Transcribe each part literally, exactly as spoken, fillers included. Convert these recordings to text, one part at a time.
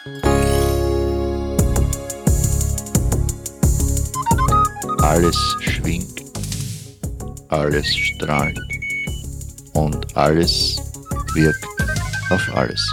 Alles schwingt, alles strahlt und alles wirkt auf alles.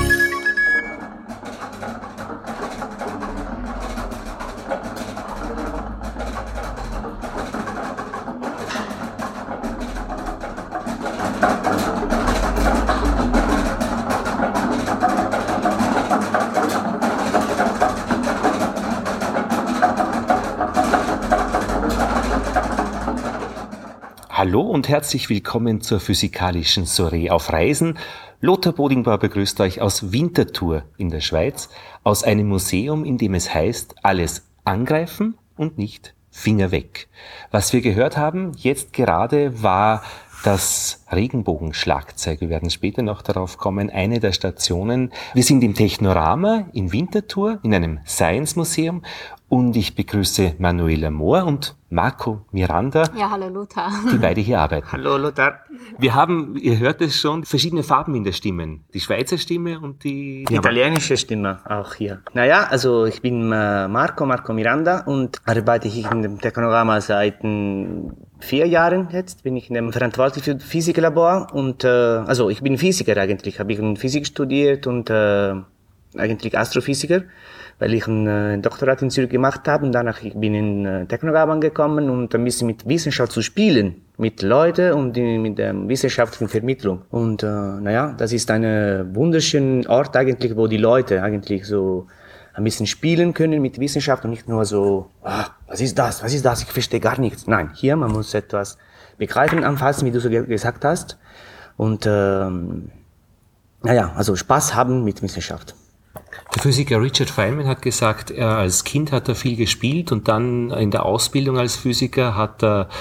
Hallo und herzlich willkommen zur physikalischen Soiree auf Reisen. Lothar Bodingbauer begrüßt euch aus Winterthur in der Schweiz, aus einem Museum, in dem es heißt, alles angreifen und nicht Finger weg. Was wir gehört haben jetzt gerade war das Regenbogenschlagzeug. Wir werden später noch darauf kommen, eine der Stationen. Wir sind im Technorama in Winterthur, in einem Science-Museum, und ich begrüße Manuela Mohr und Marco Miranda. Ja, hallo Lothar. Die beide hier arbeiten. Hallo Lothar. Wir haben, ihr hört es schon, verschiedene Farben in der Stimme. Die Schweizer Stimme und die... Die italienische Stimme auch hier. Naja, also ich bin äh, Marco, Marco Miranda und arbeite hier in dem Technorama seit äh, vier Jahren jetzt. Bin ich in dem verantwortlich für Physiklabor und äh, also ich bin Physiker eigentlich. Habe ich in Physik studiert und äh, eigentlich Astrophysiker, weil ich ein äh, Doktorat in Zürich gemacht habe und danach ich bin in äh, Technogama gekommen und ein bisschen mit Wissenschaft zu spielen, mit Leuten und die, mit der wissenschaftlichen Vermittlung. Und äh, naja, das ist ein wunderschöner Ort eigentlich, wo die Leute eigentlich so ein bisschen spielen können mit Wissenschaft und nicht nur so, ah, was ist das, was ist das, ich verstehe gar nichts. Nein, hier, man muss etwas begreifen, anfassen, wie du so ge- gesagt hast. Und ähm, naja, also Spaß haben mit Wissenschaft. Der Physiker Richard Feynman hat gesagt, er als Kind hat er viel gespielt und dann in der Ausbildung als Physiker hat er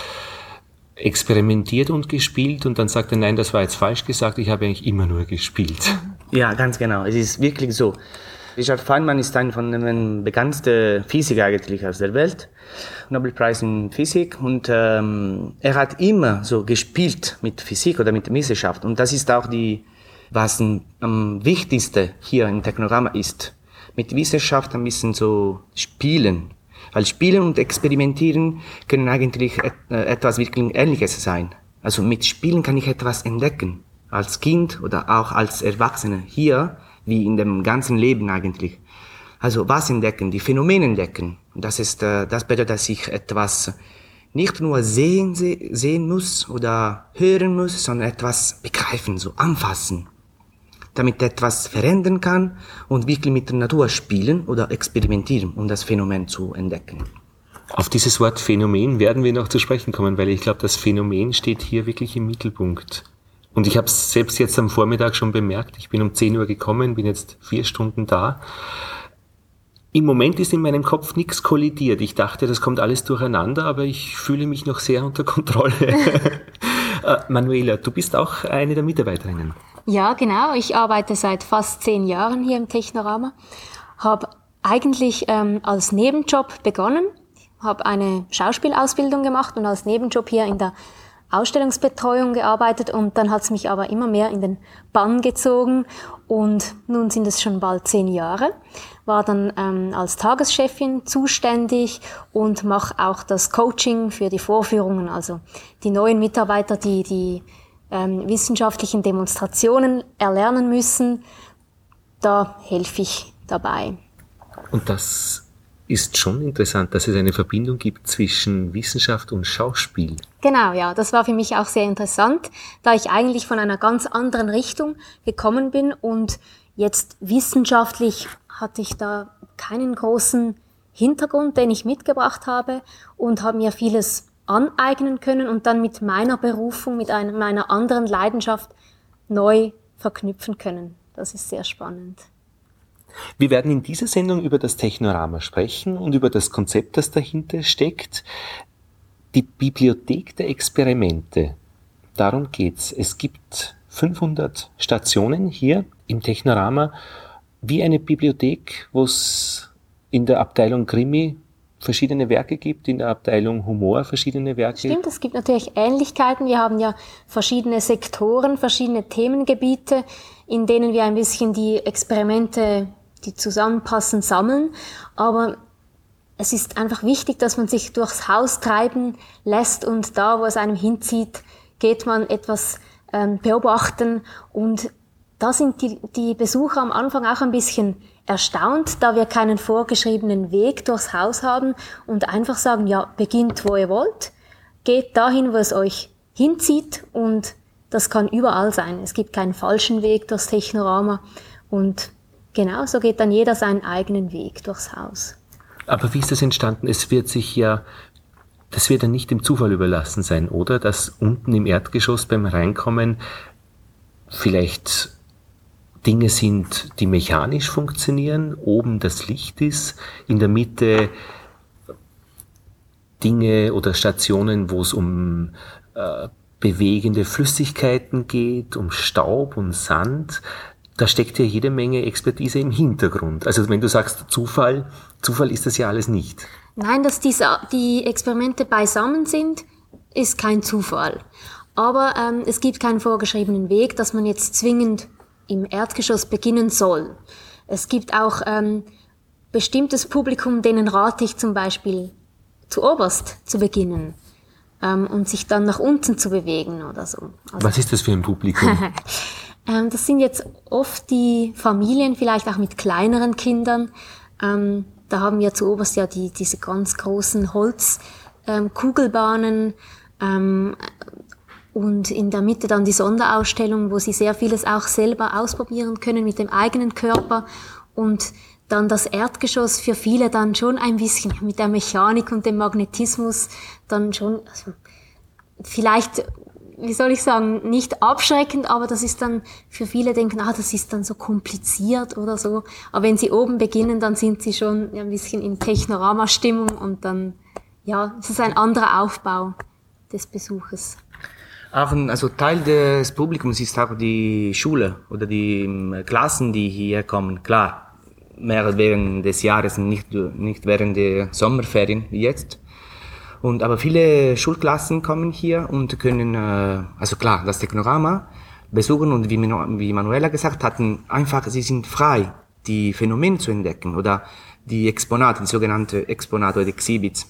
experimentiert und gespielt und dann sagt er, nein, das war jetzt falsch gesagt, ich habe eigentlich immer nur gespielt. Ja, ganz genau. Es ist wirklich so. Richard Feynman ist einer von den bekanntesten Physikern eigentlich aus der Welt, Nobelpreis in Physik, und ähm, er hat immer so gespielt mit Physik oder mit Wissenschaft und das ist auch die was am wichtigsten hier im Technorama ist, mit Wissenschaft ein bisschen so spielen. Weil Spielen und Experimentieren können eigentlich et- etwas wirklich Ähnliches sein. Also mit Spielen kann ich etwas entdecken. Als Kind oder auch als Erwachsener. Hier, wie in dem ganzen Leben eigentlich. Also was entdecken? Die Phänomene entdecken. Und das ist, das bedeutet, dass ich etwas nicht nur sehen, sehen muss oder hören muss, sondern etwas begreifen, so anfassen. Damit etwas verändern kann und wirklich mit der Natur spielen oder experimentieren, um das Phänomen zu entdecken. Auf dieses Wort Phänomen werden wir noch zu sprechen kommen, weil ich glaube, das Phänomen steht hier wirklich im Mittelpunkt. Und ich habe es selbst jetzt am Vormittag schon bemerkt, ich bin um zehn Uhr gekommen, bin jetzt vier Stunden da. Im Moment ist in meinem Kopf nichts kollidiert. Ich dachte, das kommt alles durcheinander, aber ich fühle mich noch sehr unter Kontrolle. äh, Manuela, du bist auch eine der Mitarbeiterinnen. Ja, genau. Ich arbeite seit fast zehn Jahren hier im Technorama. Habe eigentlich ähm, als Nebenjob begonnen, habe eine Schauspielausbildung gemacht und als Nebenjob hier in der Ausstellungsbetreuung gearbeitet und dann hat es mich aber immer mehr in den Bann gezogen und nun sind es schon bald zehn Jahre. War dann ähm, als Tageschefin zuständig und mache auch das Coaching für die Vorführungen, also die neuen Mitarbeiter, die die ähm, wissenschaftlichen Demonstrationen erlernen müssen, da helfe ich dabei. Und das ist schon interessant, dass es eine Verbindung gibt zwischen Wissenschaft und Schauspiel. Genau, ja, das war für mich auch sehr interessant, da ich eigentlich von einer ganz anderen Richtung gekommen bin und jetzt wissenschaftlich hatte ich da keinen großen Hintergrund, den ich mitgebracht habe und habe mir vieles aneignen können und dann mit meiner Berufung, mit einer, meiner anderen Leidenschaft neu verknüpfen können. Das ist sehr spannend. Wir werden in dieser Sendung über das Technorama sprechen und über das Konzept, das dahinter steckt. Die Bibliothek der Experimente, darum geht's. Es gibt fünfhundert Stationen hier im Technorama, wie eine Bibliothek, wo es in der Abteilung Krimi verschiedene Werke gibt, in der Abteilung Humor verschiedene Werke. Stimmt, es gibt natürlich Ähnlichkeiten. Wir haben ja verschiedene Sektoren, verschiedene Themengebiete, in denen wir ein bisschen die Experimente die zusammenpassen, sammeln. Aber es ist einfach wichtig, dass man sich durchs Haus treiben lässt und da, wo es einem hinzieht, geht man etwas ähm, beobachten. Und da sind die, die Besucher am Anfang auch ein bisschen erstaunt, da wir keinen vorgeschriebenen Weg durchs Haus haben und einfach sagen, ja, beginnt, wo ihr wollt, geht dahin, wo es euch hinzieht, und das kann überall sein. Es gibt keinen falschen Weg durchs Technorama, und genau so geht dann jeder seinen eigenen Weg durchs Haus. Aber wie ist das entstanden? Es wird sich ja, das wird ja nicht dem Zufall überlassen sein, oder? Dass unten im Erdgeschoss beim Reinkommen vielleicht Dinge sind, die mechanisch funktionieren, oben das Licht ist, in der Mitte Dinge oder Stationen, wo es um äh, bewegende Flüssigkeiten geht, um Staub und Sand. Da steckt ja jede Menge Expertise im Hintergrund. Also wenn du sagst Zufall, Zufall ist das ja alles nicht. Nein, dass diese, die Experimente beisammen sind, ist kein Zufall. Aber ähm, es gibt keinen vorgeschriebenen Weg, dass man jetzt zwingend im Erdgeschoss beginnen soll. Es gibt auch ähm, bestimmtes Publikum, denen rate ich zum Beispiel zu oberst zu beginnen ähm, und sich dann nach unten zu bewegen oder so. Also, was ist das für ein Publikum? ähm, das sind jetzt oft die Familien, vielleicht auch mit kleineren Kindern. Ähm, da haben wir zu oberst ja die, diese ganz großen Holzkugelbahnen ähm, ähm, und in der Mitte dann die Sonderausstellung, wo sie sehr vieles auch selber ausprobieren können mit dem eigenen Körper, und dann das Erdgeschoss für viele dann schon ein bisschen mit der Mechanik und dem Magnetismus dann schon, also vielleicht, wie soll ich sagen, nicht abschreckend, aber das ist dann, für viele denken, ah, das ist dann so kompliziert oder so. Aber wenn sie oben beginnen, dann sind sie schon ein bisschen in Technorama-Stimmung, und dann, ja, es ist ein anderer Aufbau des Besuches. Auch ein, also Teil des Publikums ist auch die Schule oder die Klassen, die hier kommen. Klar, mehr während des Jahres, nicht, nicht während der Sommerferien wie jetzt. Und, aber viele Schulklassen kommen hier und können, äh, also klar, das Technorama besuchen, und wie, wie Manuela gesagt hat, einfach, sie sind frei, die Phänomene zu entdecken oder die Exponate, die sogenannte Exponate oder Exhibits,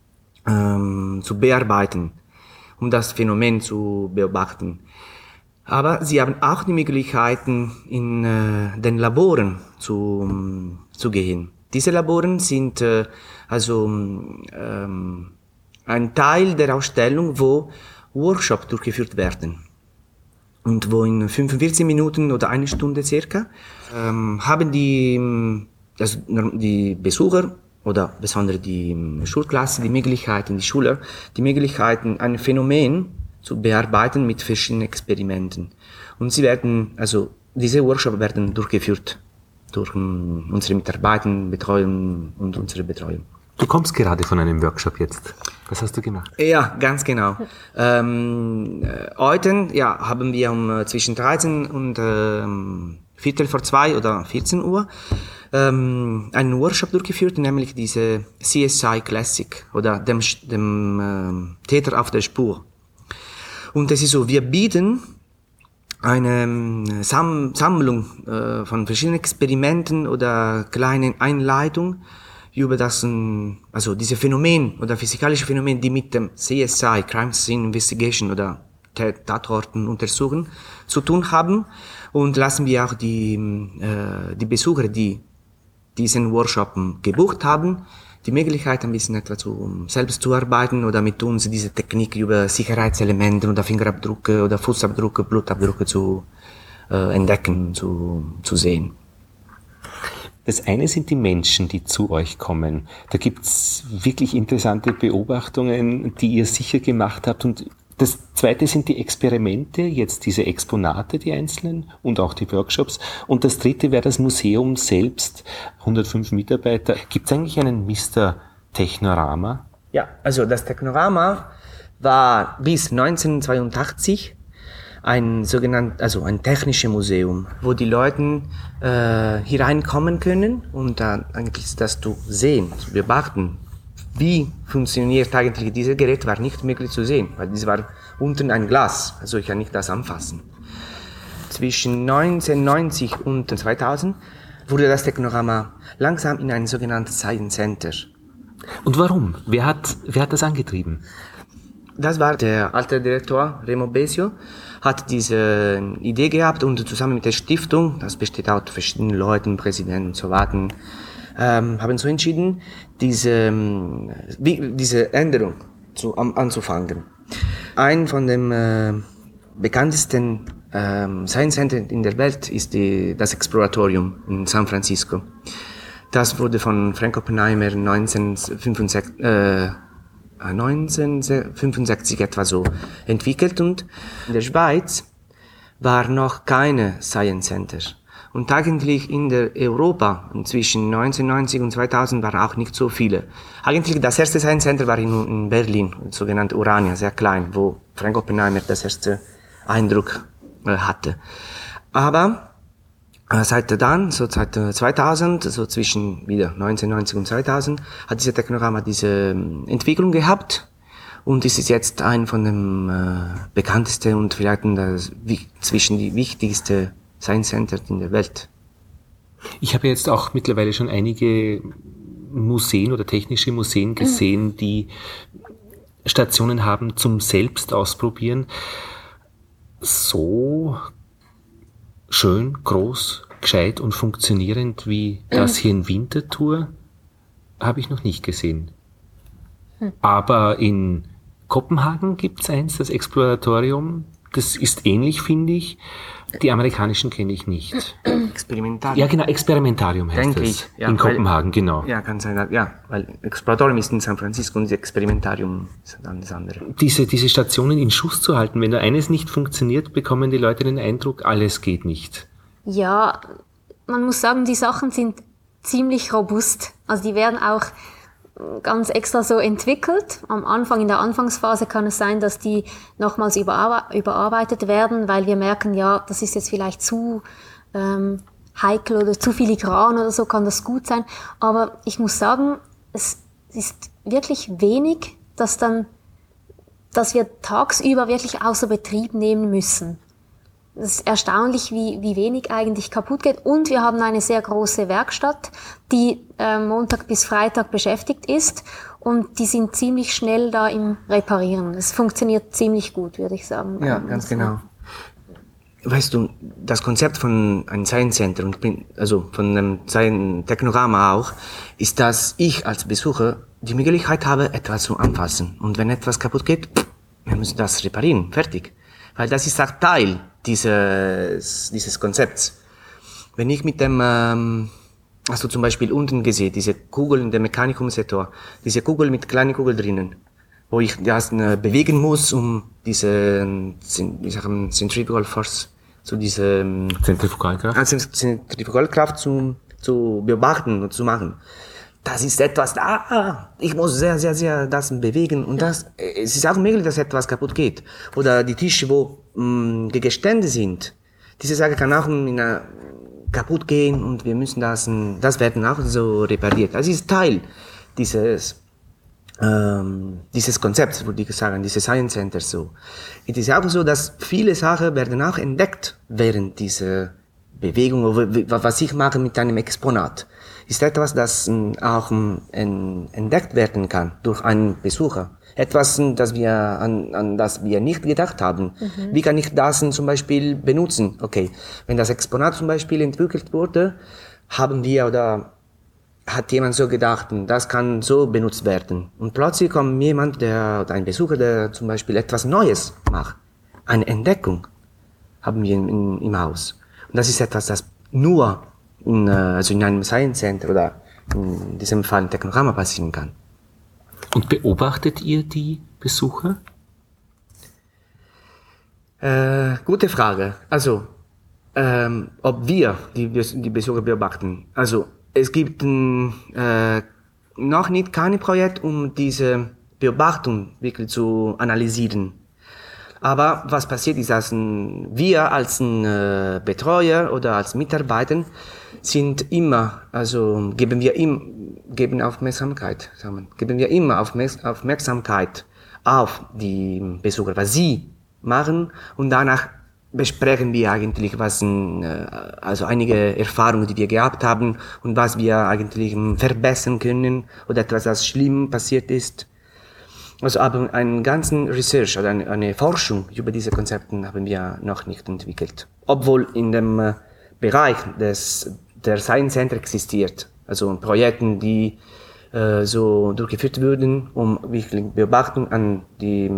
ähm, zu bearbeiten, um das Phänomen zu beobachten. Aber sie haben auch die Möglichkeiten, in äh, den Laboren zu, zu gehen. Diese Laboren sind äh, also ähm, ein Teil der Ausstellung, wo Workshops durchgeführt werden. Und wo in fünfundvierzig Minuten oder eine Stunde circa ähm, haben die, also die Besucher oder besonders die Schulklasse die Möglichkeiten, die Schüler, die Möglichkeiten, ein Phänomen zu bearbeiten mit verschiedenen Experimenten. Und sie werden, also diese Workshops werden durchgeführt durch um, unsere Mitarbeiter, Betreuung und unsere Betreuung. Du kommst gerade von einem Workshop jetzt. Was hast du gemacht? Ja, ganz genau. ähm, heute ja, haben wir um zwischen dreizehn und ähm, Viertel vor zwei oder vierzehn Uhr ähm, einen Workshop durchgeführt, nämlich diese C S I Classic oder dem, dem ähm, Täter auf der Spur. Und es ist so, wir bieten eine Sam- Sammlung äh, von verschiedenen Experimenten oder kleinen Einleitungen über das, also diese Phänomen oder physikalische Phänomen, die mit dem C S I, Crime Scene Investigation oder Tatorten untersuchen, zu tun haben, und lassen wir auch die, äh, die Besucher, die diesen Workshop gebucht haben, die Möglichkeit, ein bisschen etwa zu, selbst zu arbeiten oder mit uns diese Technik über Sicherheitselemente oder Fingerabdrücke oder Fußabdrücke, Blutabdrücke zu äh, entdecken, zu, zu sehen. Das eine sind die Menschen, die zu euch kommen. Da gibt's wirklich interessante Beobachtungen, die ihr sicher gemacht habt. Und das zweite sind die Experimente, jetzt diese Exponate, die einzelnen, und auch die Workshops. Und das dritte wäre das Museum selbst, hundertfünf Mitarbeiter. Gibt's eigentlich einen Mister Technorama? Ja, also das Technorama war bis neunzehnhundertzweiundachtzig ein sogenanntes, also ein technisches Museum, wo die Leute äh, hier reinkommen können und dann eigentlich das zu sehen, zu beobachten. Wie funktioniert eigentlich dieses Gerät, war nicht möglich zu sehen, weil es war unten ein Glas, also ich kann nicht das anfassen. Zwischen neunzehnhundertneunzig und zweitausend wurde das Technorama langsam in ein sogenanntes Science Center. Und warum? Wer hat, wer hat das angetrieben? Das war der alte Direktor, Remo Besio, hat diese Idee gehabt und zusammen mit der Stiftung, das besteht aus verschiedenen Leuten, Präsidenten und so weiter, ähm, haben so entschieden, diese, wie, diese Änderung zu, um, anzufangen. Ein von den äh, bekanntesten ähm, Science Center in der Welt ist die, das Exploratorium in San Francisco. Das wurde von Frank Oppenheimer neunzehnhundertfünfundsechzig, äh, neunzehnhundertfünfundsechzig etwa so entwickelt, und in der Schweiz war noch keine Science Center. Und eigentlich in der Europa zwischen neunzehnhundertneunzig und zweitausend waren auch nicht so viele. Eigentlich das erste Science Center war in, in Berlin, sogenannt Urania, sehr klein, wo Frank Oppenheimer das erste Eindruck äh, hatte. Aber äh, seit dann, so seit äh, zweitausend, so zwischen wieder neunzehnhundertneunzig und zweitausend, hat diese Technorama diese äh, Entwicklung gehabt. Und es ist jetzt ein von den äh, bekanntesten und vielleicht das, wie, zwischen die wichtigsten Science Center in der Welt. Ich habe jetzt auch mittlerweile schon einige Museen oder technische Museen gesehen, die Stationen haben zum Selbstausprobieren. So schön, groß, gescheit und funktionierend wie das hier in Winterthur habe ich noch nicht gesehen. Aber in Kopenhagen gibt es eins, das Exploratorium. Das ist ähnlich, finde ich. Die amerikanischen kenne ich nicht. Experimentarium. Ja, genau, Experimentarium heißt Denke das. ich. Ja, in weil, Kopenhagen, genau. Ja, kann sein. Ja, weil Exploratorium ist in San Francisco und das Experimentarium ist dann das andere. Diese, diese Stationen in Schuss zu halten, wenn da eines nicht funktioniert, bekommen die Leute den Eindruck, alles geht nicht. Ja, man muss sagen, die Sachen sind ziemlich robust. Also die werden auch ganz extra so entwickelt. Am Anfang, in der Anfangsphase kann es sein, dass die nochmals überarbe- überarbeitet werden, weil wir merken, ja, das ist jetzt vielleicht zu ähm, heikel oder zu filigran oder so, kann das gut sein. Aber ich muss sagen, es ist wirklich wenig, dass dann, dass wir tagsüber wirklich außer Betrieb nehmen müssen. Es ist erstaunlich, wie, wie wenig eigentlich kaputt geht. Und wir haben eine sehr große Werkstatt, die äh, Montag bis Freitag beschäftigt ist. Und die sind ziemlich schnell da im Reparieren. Es funktioniert ziemlich gut, würde ich sagen. Ja, ganz genau. Weißt du, das Konzept von einem Science Center, und also von einem Science Technorama auch, ist, dass ich als Besucher die Möglichkeit habe, etwas zu anfassen. Und wenn etwas kaputt geht, wir müssen das reparieren. Fertig. Weil das ist auch Teil dieses, dieses Konzepts. Wenn ich mit dem, ähm, hast du zum Beispiel unten gesehen, diese Kugel in dem Mechanikumsektor, diese Kugel mit kleinen Kugeln drinnen, wo ich das äh, bewegen muss, um diese, wie sagen, Centrifugal Force, zu diese, Zentrifugalkraft? Also Zentrifugalkraft zu, zu beobachten und zu machen. Das ist etwas, ah, ich muss sehr, sehr, sehr das bewegen, und das, es ist auch möglich, dass etwas kaputt geht. Oder die Tische, wo mh, die Gestände sind, diese Sache kann auch in, uh, kaputt gehen, und wir müssen das, das werden auch so repariert. Das ist Teil dieses, ähm, dieses Konzepts, würde ich sagen, dieses Science Centers so. Es ist auch so, dass viele Sachen werden auch entdeckt während dieser Bewegung, was ich mache mit einem Exponat, ist etwas, das auch entdeckt werden kann durch einen Besucher. Etwas, das wir, an, an das wir nicht gedacht haben. Mhm. Wie kann ich das zum Beispiel benutzen? Okay, wenn das Exponat zum Beispiel entwickelt wurde, haben wir oder hat jemand so gedacht, das kann so benutzt werden. Und plötzlich kommt jemand, der, oder ein Besucher, der zum Beispiel etwas Neues macht. Eine Entdeckung haben wir in, im Haus. Und das ist etwas, das nur in, also in einem Science Center oder in diesem Fall ein Technorama passieren kann. Und beobachtet ihr die Besucher? Äh, gute Frage. Also, ähm, ob wir die, die Besucher beobachten. Also, es gibt äh, noch nicht kein Projekt, um diese Beobachtung wirklich zu analysieren. Aber was passiert ist, dass wir als äh, Betreuer oder als Mitarbeiter sind immer, also geben wir ihm, geben Aufmerksamkeit, sagen wir, geben wir immer Aufmerksamkeit auf die Besucher, was sie machen, und danach besprechen wir eigentlich, was, also einige Erfahrungen, die wir gehabt haben und was wir eigentlich verbessern können oder etwas, was schlimm passiert ist. Also aber einen ganzen Research oder eine, eine Forschung über diese Konzepte haben wir noch nicht entwickelt. Obwohl in dem Bereich des, der Science Center existiert, also Projekte, die äh, so durchgeführt würden, um wirklich Beobachtung an die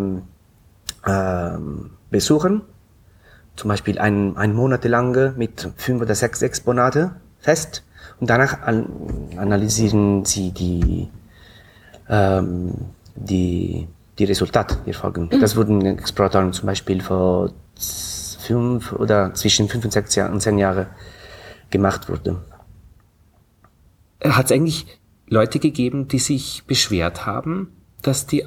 äh, Besuchern, zum Beispiel ein, ein Monat lang mit fünf oder sechs Exponate fest und danach an, analysieren sie die ähm, die, die Resultate, die Erfolge. Das wurden Exploratoren zum Beispiel vor fünf oder zwischen fünf und sechs Jahren und zehn Jahren gemacht wurde. Hat es eigentlich Leute gegeben, die sich beschwert haben, dass die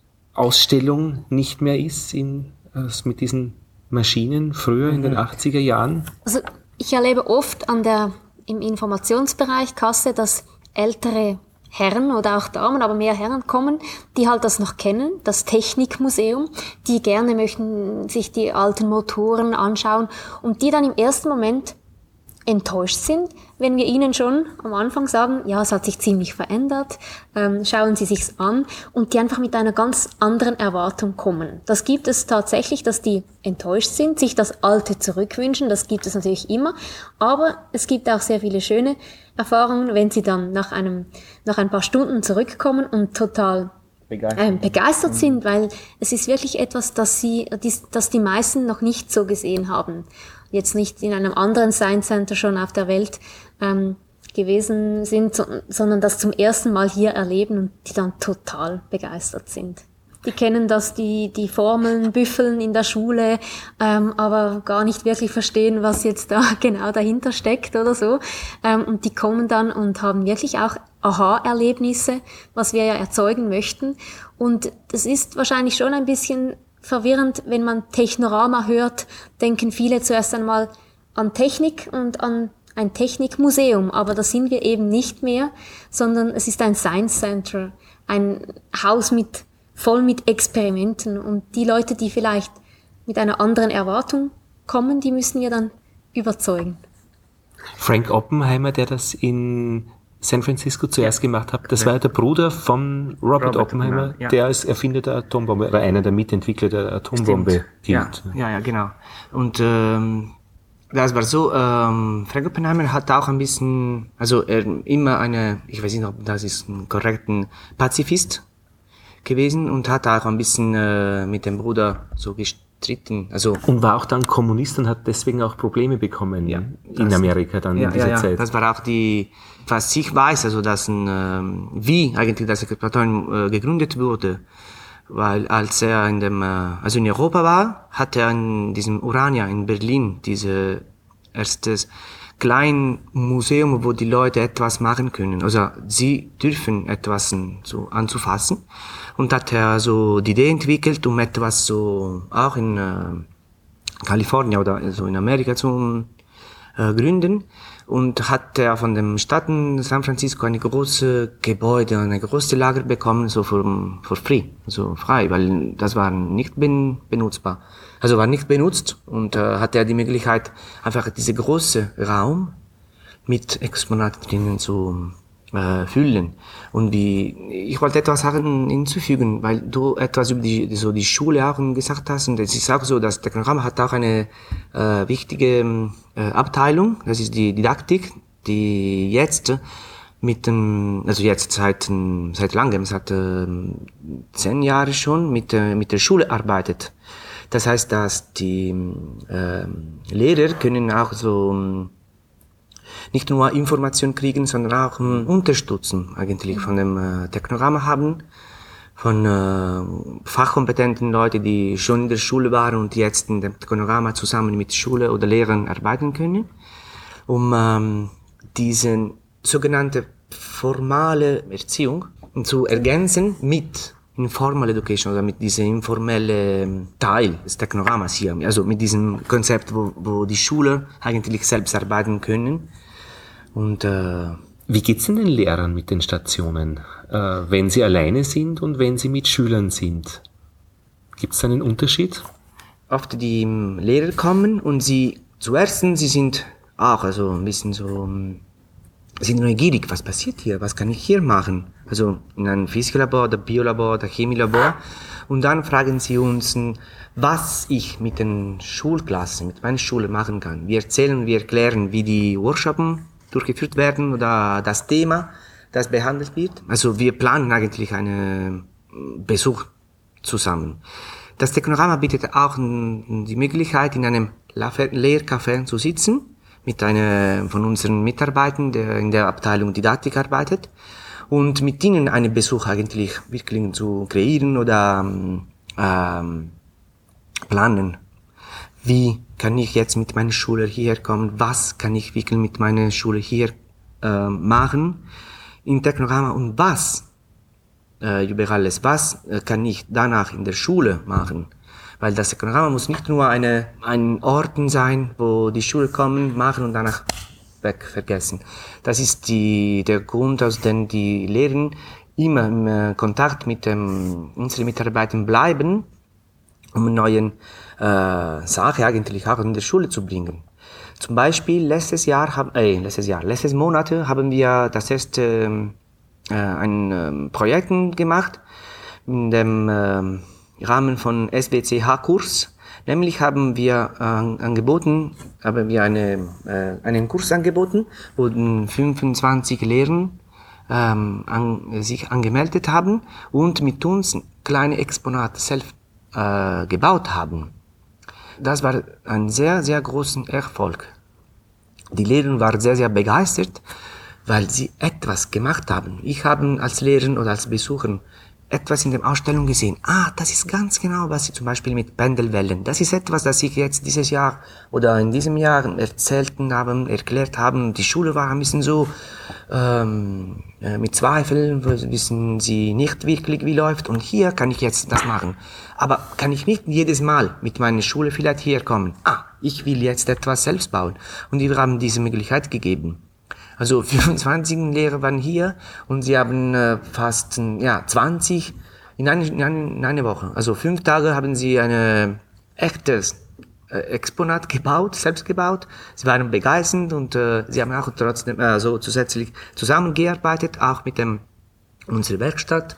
Ausstellung nicht mehr ist in, also mit diesen Maschinen früher in den achtziger Jahren? Also ich erlebe oft an der, im Informationsbereich Kasse, dass ältere Herren oder auch Damen, aber mehr Herren kommen, die halt das noch kennen, das Technikmuseum, die gerne möchten sich die alten Motoren anschauen und die dann im ersten Moment enttäuscht sind, wenn wir ihnen schon am Anfang sagen, ja, es hat sich ziemlich verändert, ähm, schauen Sie sich's an und die einfach mit einer ganz anderen Erwartung kommen. Das gibt es tatsächlich, dass die enttäuscht sind, sich das Alte zurückwünschen, das gibt es natürlich immer, aber es gibt auch sehr viele schöne Erfahrungen, wenn sie dann nach einem, nach ein paar Stunden zurückkommen und total begeistert, ähm, begeistert sind, weil es ist wirklich etwas, das sie, das die meisten noch nicht so gesehen haben. Jetzt nicht in einem anderen Science Center schon auf der Welt ähm, gewesen sind, so, sondern das zum ersten Mal hier erleben und die dann total begeistert sind. Die kennen das, die die Formeln büffeln in der Schule, ähm, aber gar nicht wirklich verstehen, was jetzt da genau dahinter steckt oder so. Ähm, und die kommen dann und haben wirklich auch Aha-Erlebnisse, was wir ja erzeugen möchten. Und das ist wahrscheinlich schon ein bisschen verwirrend, wenn man Technorama hört, denken viele zuerst einmal an Technik und an ein Technikmuseum, aber das sind wir eben nicht mehr, sondern es ist ein Science Center, ein Haus mit voll mit Experimenten und die Leute, die vielleicht mit einer anderen Erwartung kommen, die müssen wir dann überzeugen. Frank Oppenheimer, der das in San Francisco zuerst ja. gemacht hat, das ja. war der Bruder von Robert, Robert Oppenheimer, ja. der als Erfinder der Atombombe oder einer der Mitentwickler der Atombombe Stimmt. gilt. Ja, ja, ja, genau. Und ähm, das war so, ähm, Frank Oppenheimer hat auch ein bisschen, also er immer eine, ich weiß nicht, ob das ist ein korrekten Pazifist gewesen und hat auch ein bisschen äh, mit dem Bruder so gestritten. Also und war auch dann Kommunist und hat deswegen auch Probleme bekommen ja, in Amerika dann ja, in dieser ja, ja. Zeit. Das war auch die, was ich weiß, also dass ein, ähm, wie eigentlich das Exploratorium äh, gegründet wurde, weil als er in dem, äh, also in Europa war, hat er in diesem Urania in Berlin diese erstes kleines Museum, wo die Leute etwas machen können. Also sie dürfen etwas so anzufassen. Und hat er so die Idee entwickelt, um etwas so auch in äh, Kalifornien oder so in Amerika zu äh, gründen. Und hat er von dem Stadt San Francisco eine große Gebäude, eine große Lager bekommen, so for, for free, so frei, weil das war nicht ben, benutzbar. Also war nicht benutzt und äh, hatte er die Möglichkeit, einfach diese große Raum mit Exponaten drinnen zu äh, füllen. Und wie, ich wollte etwas sagen, hinzufügen, weil du etwas über die, so die Schule auch gesagt hast, und es ist auch so, das Technorama hat auch eine äh, wichtige äh, Abteilung, das ist die Didaktik, die jetzt mit dem, also jetzt seit, seit langem, seit äh, zehn Jahren schon mit, äh, mit der Schule arbeitet. Das heißt, dass die äh, Lehrer können auch so nicht nur Informationen kriegen, sondern auch um, unterstützen eigentlich von dem äh, Technorama haben, von äh, fachkompetenten Leuten, die schon in der Schule waren und jetzt in dem Technorama zusammen mit Schule oder Lehrern arbeiten können, um ähm, diese sogenannte formale Erziehung zu ergänzen mit Informal Education oder mit diesem informellen Teil des Technoramas hier, also mit diesem Konzept, wo, wo die Schüler eigentlich selbst arbeiten können. Und äh, wie geht's denn den Lehrern mit den Stationen, äh, wenn sie alleine sind und wenn sie mit Schülern sind? Gibt's da einen Unterschied? oft die Lehrer kommen und sie zuerst, sie sind auch also ein bisschen so, sind neugierig, was passiert hier, was kann ich hier machen? Also in einem Physiklabor, oder Biolabor, oder Chemielabor. Und dann fragen sie uns, was ich mit den Schulklassen, mit meiner Schule machen kann. Wir erzählen, wir erklären, wie die Workshops durchgeführt werden oder das Thema, das behandelt wird. Also wir planen eigentlich einen Besuch zusammen. Das Technorama bietet auch die Möglichkeit, in einem Lehrcafé zu sitzen, mit einer von unseren Mitarbeitern, der in der Abteilung Didaktik arbeitet, und mit ihnen einen Besuch eigentlich wirklich zu kreieren oder ähm, planen. Wie kann ich jetzt mit meiner Schule hierher kommen? Was kann ich wirklich mit meiner Schule hier äh, machen? In Technorama und was? Äh, über alles. Was äh, kann ich danach in der Schule machen? Weil das Technorama muss nicht nur eine, ein Ort sein, wo die Schüler kommen, machen und danach weg vergessen. Das ist die, der Grund, aus dem die Lehrer immer im Kontakt mit dem, unseren Mitarbeitern bleiben, um eine neue äh, Sache eigentlich auch in der Schule zu bringen. Zum Beispiel letztes Jahr, äh, letztes Jahr, letztes Monat haben wir das erste äh, ein äh, Projekt gemacht in dem äh, Rahmen von S W C H-Kurs. Nämlich haben wir äh, angeboten, haben wir eine, äh, einen Kurs angeboten, wo fünfundzwanzig Lehrer ähm, an, sich angemeldet haben und mit uns kleine Exponate selbst äh, gebaut haben. Das war ein sehr, sehr großer Erfolg. Die Lehrer waren sehr, sehr begeistert, weil sie etwas gemacht haben. Ich habe als Lehrer oder als Besucher etwas in der Ausstellung gesehen. Ah, das ist ganz genau, was Sie zum Beispiel mit Pendelwellen. Das ist etwas, das ich jetzt dieses Jahr oder in diesem Jahr erzählten haben, erklärt haben. Die Schule war ein bisschen so ähm, mit Zweifeln, wissen sie nicht wirklich, wie läuft. Und hier kann ich jetzt das machen. Aber kann ich nicht jedes Mal mit meiner Schule vielleicht hier kommen? Ah, ich will jetzt etwas selbst bauen. Und wir haben diese Möglichkeit gegeben. Also fünfundzwanzig Lehrer waren hier und sie haben äh, fast ja, zwanzig in eine, in, eine, in eine Woche. Also fünf Tage haben sie ein echtes äh, Exponat gebaut, selbst gebaut. Sie waren begeistert und äh, sie haben auch trotzdem äh, so zusätzlich zusammengearbeitet, auch mit dem unserer Werkstatt.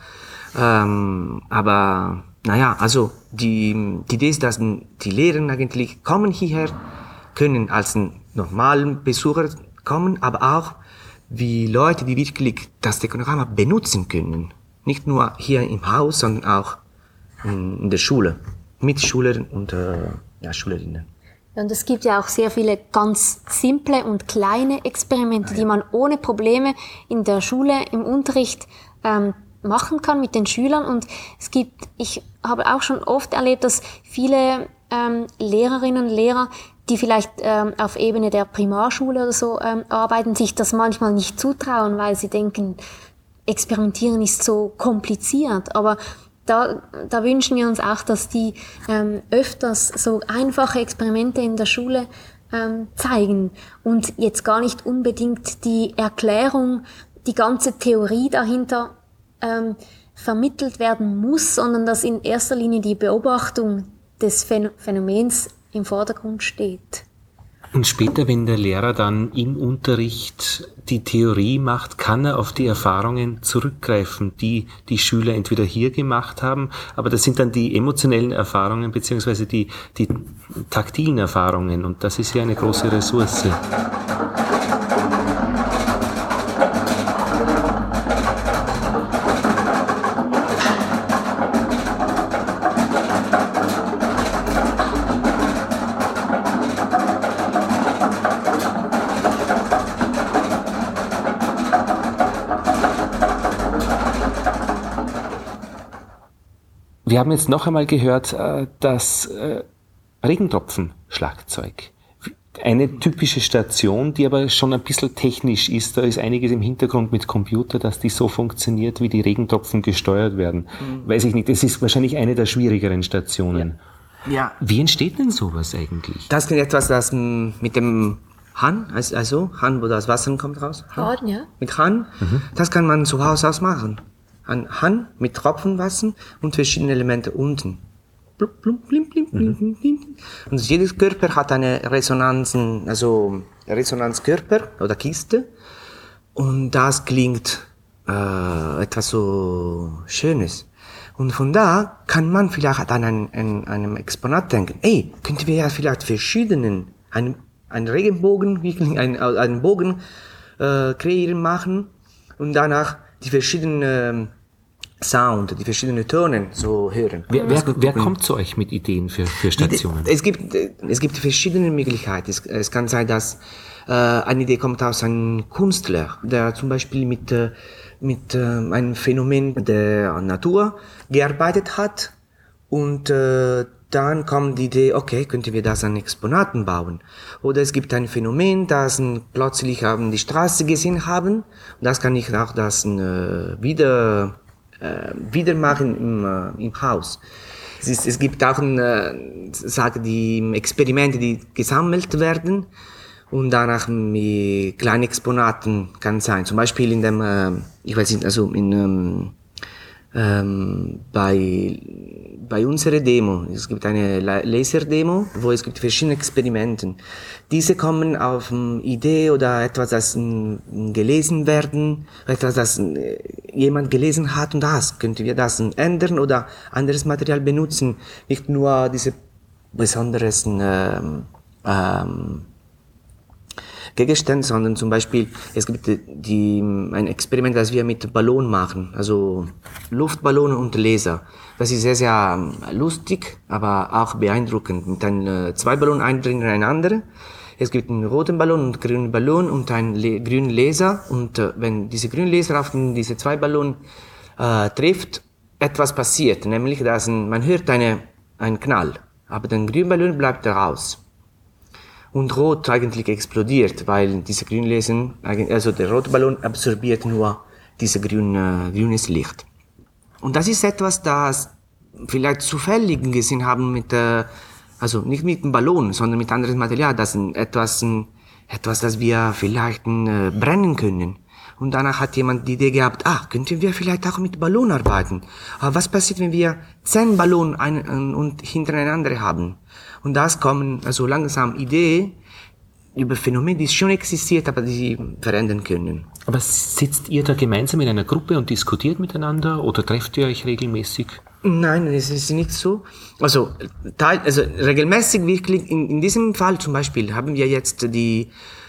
Ähm, aber naja, also die, die Idee ist, dass die Lehrer eigentlich kommen hierher, können als normalen Besucher kommen, aber auch wie Leute, die wirklich das Technorama benutzen können. Nicht nur hier im Haus, sondern auch in, in der Schule. Mit Schülern und äh, ja, Schülerinnen. Und es gibt ja auch sehr viele ganz simple und kleine Experimente, ah, ja. die man ohne Probleme in der Schule, im Unterricht ähm, machen kann mit den Schülern. Und es gibt, ich habe auch schon oft erlebt, dass viele ähm, Lehrerinnen und Lehrer, die vielleicht ähm, auf Ebene der Primarschule oder so ähm, arbeiten, sich das manchmal nicht zutrauen, weil sie denken, Experimentieren ist so kompliziert. Aber da, da wünschen wir uns auch, dass die ähm, öfters so einfache Experimente in der Schule ähm, zeigen und jetzt gar nicht unbedingt die Erklärung, die ganze Theorie dahinter ähm, vermittelt werden muss, sondern dass in erster Linie die Beobachtung des Phänomens im Vordergrund steht. Und später, wenn der Lehrer dann im Unterricht die Theorie macht, kann er auf die Erfahrungen zurückgreifen, die die Schüler entweder hier gemacht haben, aber das sind dann die emotionellen Erfahrungen beziehungsweise die, die taktilen Erfahrungen und das ist ja eine große Ressource. Wir haben jetzt noch einmal gehört, das Regentropfen-Schlagzeug. Eine typische Station, die aber schon ein bisschen technisch ist. Da ist einiges im Hintergrund mit Computer, dass die so funktioniert, wie die Regentropfen gesteuert werden. Mhm. Weiß ich nicht, das ist wahrscheinlich eine der schwierigeren Stationen. Ja. Ja. Wie entsteht denn sowas eigentlich? Das ist etwas, das mit dem Hahn, also Hahn, wo das Wasser kommt raus. Hahn, Hahn ja. Mit Hahn, mhm. Das kann man zu Hause aus machen. Ein Hahn mit Tropfenwasser und verschiedene Elemente unten. blub, blub, blim, blim, blim, blim, blim. Und jedes Körper hat eine Resonanzen, also Resonanzkörper oder Kiste. Und das klingt äh, etwas so Schönes. Und von da kann man vielleicht an einen, an einem Exponat denken. Ey, könnten wir ja vielleicht verschiedenen, einen, einen Regenbogen, wirklich einen, einen Bogen äh, kreieren, machen und danach die verschiedenen Sound, die verschiedenen Töne so hören. Wer, wer, wer kommt zu euch mit Ideen für, für Stationen? Es gibt, es gibt verschiedene Möglichkeiten. Es, es kann sein, dass äh, eine Idee kommt aus einem Künstler, der zum Beispiel mit, äh, mit äh, einem Phänomen der Natur gearbeitet hat und äh, dann kommt die Idee, okay, könnten wir das an Exponaten bauen. Oder es gibt ein Phänomen, das plötzlich haben die Straße gesehen haben und das kann ich auch das äh, wieder Äh, wieder machen im, äh, im Haus. Es, ist, es gibt auch eine, sage die Experimente, die gesammelt werden und danach mit kleinen Exponaten kann sein. Zum Beispiel in dem, äh, ich weiß nicht, also in ähm, ähm, bei bei unserer Demo. Es gibt eine Laser-Demo, wo es gibt verschiedene Experimente. Diese kommen auf eine Idee oder etwas, das gelesen werden, etwas, das jemand gelesen hat und das, könnten wir das ändern oder anderes Material benutzen. Nicht nur diese besonders ähm, ähm, Gegenstände, sondern zum Beispiel, es gibt die, ein Experiment, das wir mit Ballon machen, also Luftballone und Laser. Das ist sehr, sehr lustig, aber auch beeindruckend. Mit einem, zwei Ballonen eindringen ineinander. Es gibt einen roten Ballon und einen grünen Ballon und einen le- grünen Laser. Und äh, wenn diese grüne Laser auf diese zwei Ballonen äh, trifft, etwas passiert. Nämlich, dass ein, man hört eine, einen Knall. Aber der grüne Ballon bleibt raus. Und rot eigentlich explodiert, weil diese grüne Laser, also der rote Ballon absorbiert nur dieses grüne, grünes Licht. Und das ist etwas, das vielleicht zufällig gesehen haben mit, äh, also nicht mit dem Ballon, sondern mit anderem Material, das ist etwas, etwas, das wir vielleicht äh, brennen können. Und danach hat jemand die Idee gehabt, ah, könnten wir vielleicht auch mit Ballon arbeiten. Aber was passiert, wenn wir zehn Ballonen ein, und hintereinander haben? Und das kommen also langsam Ideen über Phänomene, die schon existiert, aber die sie verändern können. Aber sitzt ihr da gemeinsam in einer Gruppe und diskutiert miteinander oder trefft ihr euch regelmäßig? Nein, es ist nicht so. Also, teil, also regelmäßig wirklich, in, in diesem Fall zum Beispiel haben wir jetzt die,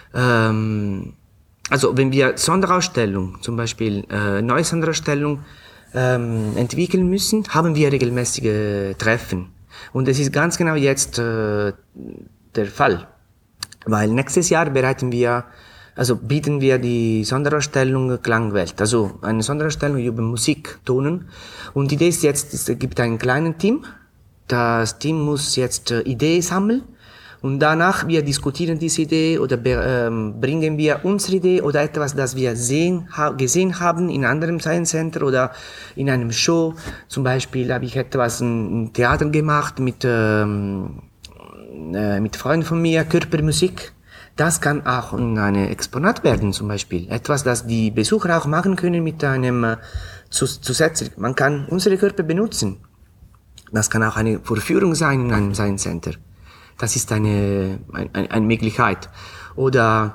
ähm, also wenn wir Sonderausstellung, zum Beispiel äh, neue Sonderausstellung ähm, entwickeln müssen, haben wir regelmäßige Treffen. Und es ist ganz genau jetzt äh, der Fall. Weil nächstes Jahr bereiten wir, also bieten wir die Sonderausstellung Klangwelt, also eine Sonderausstellung über Musiktonen. Und die Idee ist jetzt, es gibt ein kleines Team. Das Team muss jetzt äh, Ideen sammeln. Und danach wir diskutieren diese Idee oder ähm, bringen wir unsere Idee oder etwas, das wir sehen, ha- gesehen haben in einem Science Center oder in einem Show. Zum Beispiel habe ich etwas im Theater gemacht mit, ähm, äh, mit Freunden von mir, Körpermusik. Das kann auch ein Exponat werden zum Beispiel. Etwas, das die Besucher auch machen können mit einem äh, zusätzlich. Man kann unsere Körper benutzen. Das kann auch eine Vorführung sein in einem Science Center. Das ist eine, eine, eine Möglichkeit. Oder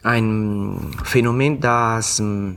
ein Phänomen, das äh,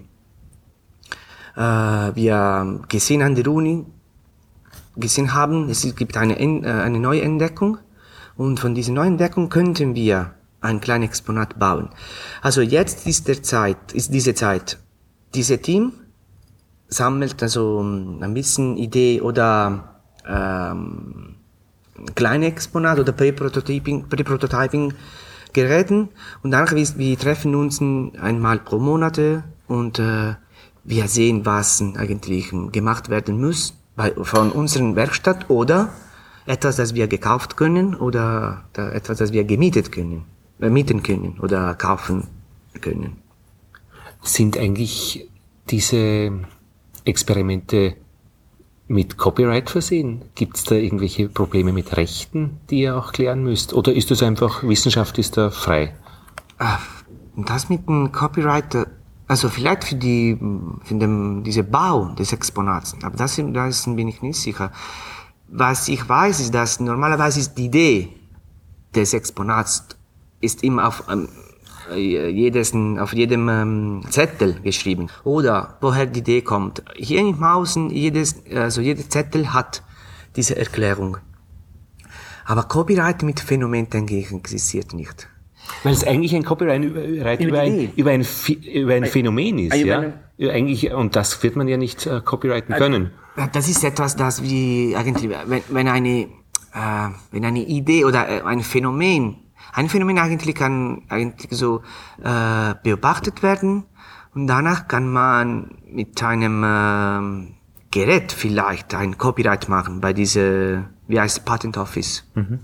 wir gesehen an der Uni gesehen haben. Es gibt eine, eine neue Entdeckung. Und von dieser neuen Entdeckung könnten wir ein kleines Exponat bauen. Also jetzt ist der Zeit, ist diese Zeit. Dieses Team sammelt also ein bisschen Idee oder ähm, kleine Exponat oder Pre-Prototyping, Pre-Prototyping Geräten und dann wir, wir treffen uns einmal pro Monate und äh, wir sehen, was eigentlich gemacht werden muss bei, von unserer Werkstatt oder etwas, das wir gekauft können oder da, etwas, das wir gemietet können, äh, mieten können oder kaufen können. Sind eigentlich diese Experimente mit Copyright versehen? Gibt es da irgendwelche Probleme mit Rechten, die ihr auch klären müsst? Oder ist das einfach, Wissenschaft ist da frei? Das mit dem Copyright, also vielleicht für die, für den, diese Bau des Exponats, aber das, das bin ich nicht sicher. was ich weiß, ist, dass normalerweise ist die Idee des Exponats ist immer auf, ähm, jedes, auf jedem ähm, Zettel geschrieben. Oder woher die Idee kommt. Hier im Außen, jedes, also jeder Zettel hat diese Erklärung. Aber Copyright mit Phänomendenken existiert nicht. Weil es eigentlich ein Copyright über, über, ein, über, ein, über ein Phänomen ist, eine, ja? Eine, eigentlich, und das wird man ja nicht äh, copyrighten können. Das ist etwas, das wie eigentlich, wenn, wenn eine, äh, wenn eine Idee oder äh, ein Phänomen, ein Phänomen eigentlich kann eigentlich so äh, beobachtet werden und danach kann man mit einem äh, Gerät vielleicht ein Copyright machen bei diese, wie heißt Patent Office. Mhm.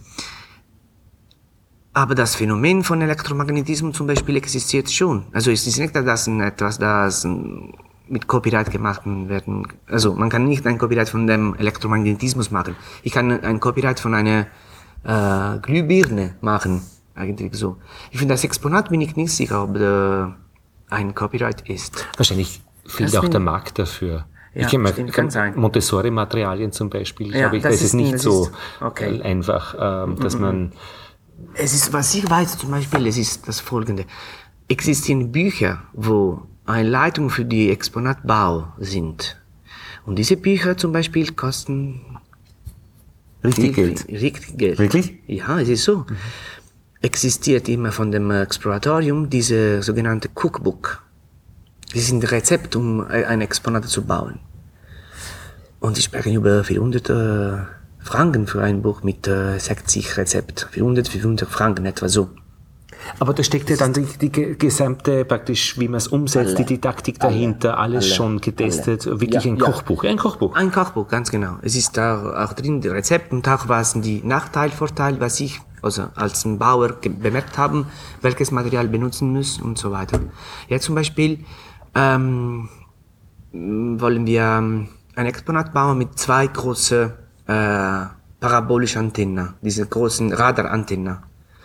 Aber das Phänomen von Elektromagnetismus zum Beispiel existiert schon. Also es ist nicht das etwas, das mit Copyright gemacht werden. Also man kann nicht ein Copyright von dem Elektromagnetismus machen. Ich kann ein Copyright von einer äh, Glühbirne machen, eigentlich so. Ich finde, das Exponat bin ich nicht sicher, ob äh, ein Copyright ist. Wahrscheinlich fehlt das auch der Markt dafür. Ja, ich kenne stimmt, kann sein. Montessori-Materialien zum Beispiel. Ja, glaube ich, das, das ist, ist nicht das so ist, okay. einfach, ähm, dass mm-hmm. man... Es ist, was ich weiß zum Beispiel, es ist das Folgende. Existieren Bücher, wo Einleitungen für die Exponatbau sind. Und diese Bücher zum Beispiel kosten richtig Geld. Richtig Geld. Wirklich? Ja, es ist so. Mhm. Existiert immer von dem Exploratorium diese sogenannte Cookbook. Das sind Rezepte, um ein Exponat zu bauen. Und ich spreche über vierhundert äh, Franken für ein Buch mit äh, sechzig Rezept. vierhundert, vierhundert Franken, etwa so. Aber da steckt ja dann die, die gesamte, praktisch, wie man es umsetzt, alle, die Didaktik dahinter, alle, alles alle, schon getestet. Alle. Wirklich ja, ein ja. Kochbuch, ein Kochbuch. Ein Kochbuch, ganz genau. Es ist da auch drin, die Rezepte und auch was sind die Nachteile, Vorteile, was ich also als ein Bauer bemerkt habe, welches Material benutzen muss und so weiter. Ja, zum Beispiel ähm, wollen wir ähm, ein Exponat bauen mit zwei großen äh, parabolischen Antennen, diese großen Radarantennen,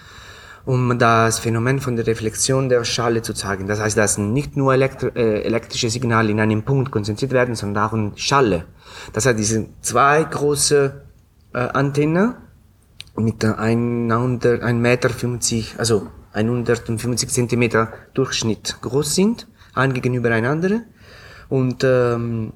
um das Phänomen von der Reflexion der Schale zu zeigen. Das heißt, dass nicht nur elektri- äh, elektrische Signale in einem Punkt konzentriert werden, sondern auch in Schale. Das heißt, diese zwei große äh, Antennen mit hundert, ein Meter fünfzig, also hundertfünfzig Zentimeter Durchschnitt groß sind, ein gegenüber einander. Und ähm,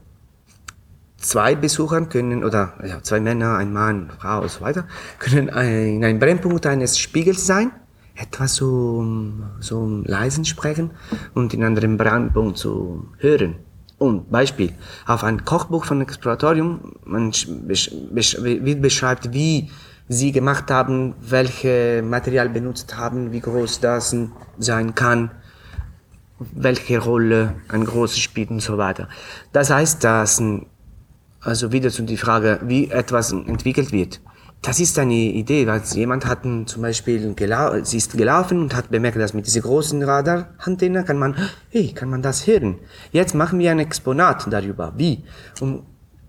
zwei Besucher können, oder ja, zwei Männer, ein Mann, eine Frau und so weiter, können in einem Brennpunkt eines Spiegels sein, etwas so, so leisen sprechen und in einem Brennpunkt so hören. Und Beispiel, auf ein Kochbuch von Exploratorium, man besch- besch- beschreibt, wie sie gemacht haben, welche Material benutzt haben, wie groß das sein kann, welche Rolle ein großes spielt und so weiter. Das heißt, dass, also wieder zu die Frage, wie etwas entwickelt wird. Das ist eine Idee, weil jemand hat zum Beispiel, gelau- sie ist gelaufen und hat bemerkt, dass mit dieser großen Radarantenne kann man, hey, kann man das hören. Jetzt machen wir ein Exponat darüber. Wie? Und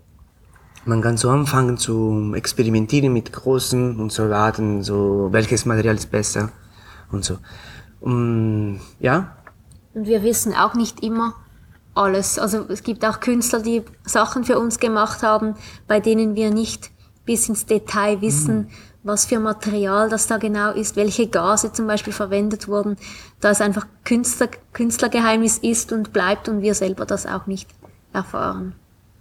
man kann so anfangen zu experimentieren mit großen und so weiter, so, welches Material ist besser und so. Und, ja. Und wir wissen auch nicht immer alles. Also es gibt auch Künstler, die Sachen für uns gemacht haben, bei denen wir nicht bis ins Detail wissen, mhm. was für Material das da genau ist, welche Gase zum Beispiel verwendet wurden, da es einfach Künstler, Künstlergeheimnis ist und bleibt und wir selber das auch nicht erfahren.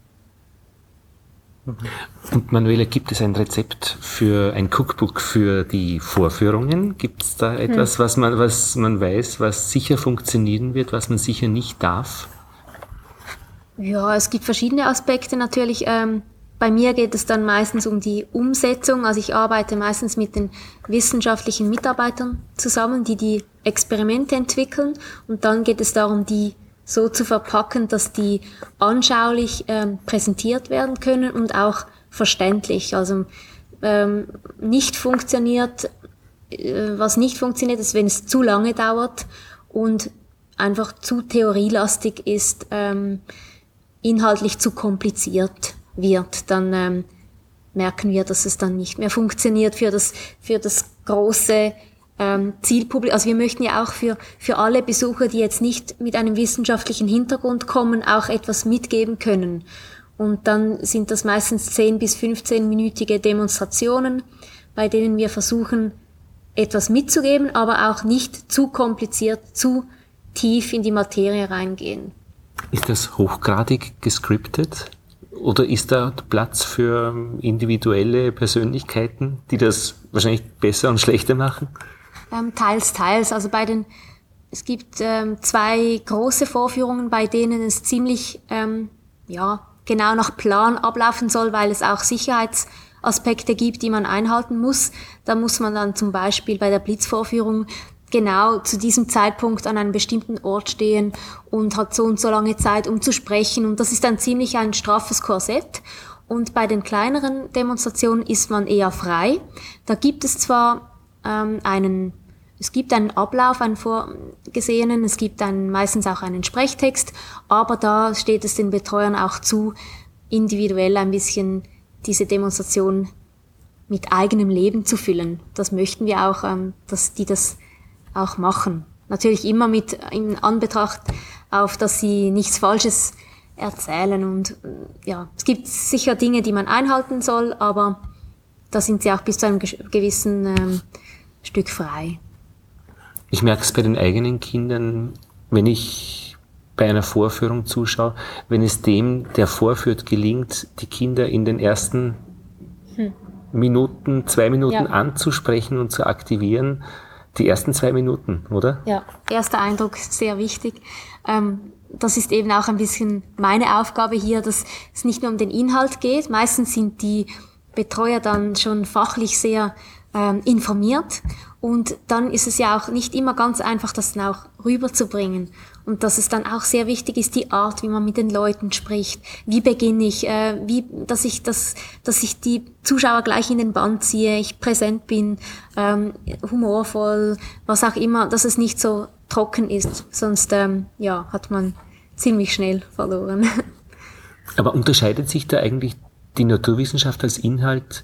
Und Manuela, gibt es ein Rezept für ein Cookbook für die Vorführungen? Gibt es da etwas, hm. was man, was man weiß, was sicher funktionieren wird, was man sicher nicht darf? Ja, es gibt verschiedene Aspekte natürlich. Ähm, bei mir geht es dann meistens um die Umsetzung. Also ich arbeite meistens mit den wissenschaftlichen Mitarbeitern zusammen, die die Experimente entwickeln. Und dann geht es darum, die so zu verpacken, dass die anschaulich ähm, präsentiert werden können und auch verständlich. Also ähm, nicht funktioniert, äh, was nicht funktioniert, ist, wenn es zu lange dauert und einfach zu theorielastig ist, ähm, inhaltlich zu kompliziert wird. Dann ähm, merken wir, dass es dann nicht mehr funktioniert für das für das große Ähm, Zielpublikum. Also wir möchten ja auch für für alle Besucher, die jetzt nicht mit einem wissenschaftlichen Hintergrund kommen, auch etwas mitgeben können. Und dann sind das meistens zehn bis fünfzehn-minütige Demonstrationen, bei denen wir versuchen, etwas mitzugeben, aber auch nicht zu kompliziert, zu tief in die Materie reingehen. Ist das hochgradig gescriptet? Oder ist da Platz für individuelle Persönlichkeiten, die das wahrscheinlich besser und schlechter machen? Ähm, teils, teils. Also bei den, es gibt ähm, zwei große Vorführungen, bei denen es ziemlich ähm, ja, genau nach Plan ablaufen soll, weil es auch Sicherheitsaspekte gibt, die man einhalten muss. Da muss man dann zum Beispiel bei der Blitzvorführung genau zu diesem Zeitpunkt an einem bestimmten Ort stehen und hat so und so lange Zeit, um zu sprechen. Und das ist dann ziemlich ein straffes Korsett. Und bei den kleineren Demonstrationen ist man eher frei. Da gibt es zwar ähm, einen, es gibt einen Ablauf, einen vorgesehenen, es gibt einen, meistens auch einen Sprechtext, aber da steht es den Betreuern auch zu, individuell ein bisschen diese Demonstration mit eigenem Leben zu füllen. Das möchten wir auch, ähm, dass die das auch machen. Natürlich immer mit in Anbetracht auf, dass sie nichts Falsches erzählen und ja, es gibt sicher Dinge, die man einhalten soll, aber da sind sie auch bis zu einem gewissen ähm, Stück frei. Ich merke es bei den eigenen Kindern, wenn ich bei einer Vorführung zuschaue, wenn es dem, der vorführt, gelingt, die Kinder in den ersten hm. Minuten, zwei Minuten ja. anzusprechen und zu aktivieren. Die ersten zwei Minuten, oder? Ja, erster Eindruck ist sehr wichtig. Ähm, das ist eben auch ein bisschen meine Aufgabe hier, dass es nicht nur um den Inhalt geht. Meistens sind die Betreuer dann schon fachlich sehr ähm, informiert. Und dann ist es ja auch nicht immer ganz einfach, das dann auch rüberzubringen. Und dass es dann auch sehr wichtig ist, die Art, wie man mit den Leuten spricht. Wie beginne ich, äh, wie, dass ich das, dass ich die Zuschauer gleich in den Bann ziehe, ich präsent bin, ähm, humorvoll, was auch immer, dass es nicht so trocken ist. Sonst, ähm, ja, hat man ziemlich schnell verloren. Aber unterscheidet sich da eigentlich die Naturwissenschaft als Inhalt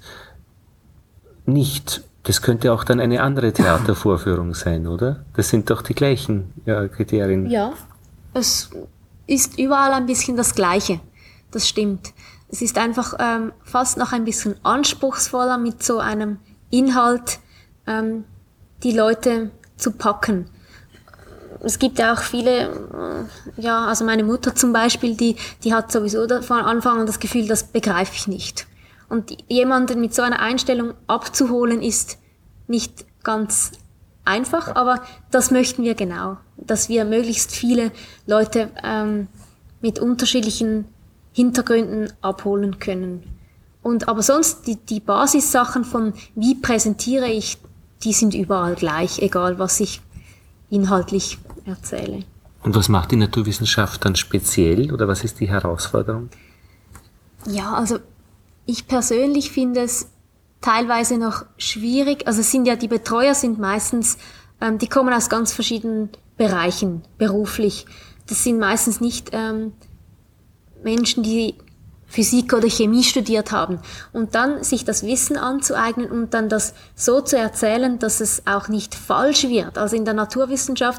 nicht? Das könnte auch dann eine andere Theatervorführung sein, oder? Das sind doch die gleichen ja, Kriterien. Ja, es ist überall ein bisschen das Gleiche. Das stimmt. Es ist einfach ähm, fast noch ein bisschen anspruchsvoller, mit so einem Inhalt ähm, die Leute zu packen. Es gibt ja auch viele, äh, ja, also meine Mutter zum Beispiel, die, die hat sowieso von Anfang an das Gefühl, das begreife ich nicht. Und jemanden mit so einer Einstellung abzuholen, ist nicht ganz einfach, aber das möchten wir genau, dass wir möglichst viele Leute ähm, mit unterschiedlichen Hintergründen abholen können. Und aber sonst die, die Basissachen von wie präsentiere ich, die sind überall gleich, egal was ich inhaltlich erzähle. Und was macht die Naturwissenschaft dann speziell oder was ist die Herausforderung? Ja, also ich persönlich finde es teilweise noch schwierig. Also es sind ja, die Betreuer sind meistens, ähm, die kommen aus ganz verschiedenen Bereichen, beruflich. Das sind meistens nicht ähm, Menschen, die Physik oder Chemie studiert haben. Und dann sich das Wissen anzueignen und dann das so zu erzählen, dass es auch nicht falsch wird. Also in der Naturwissenschaft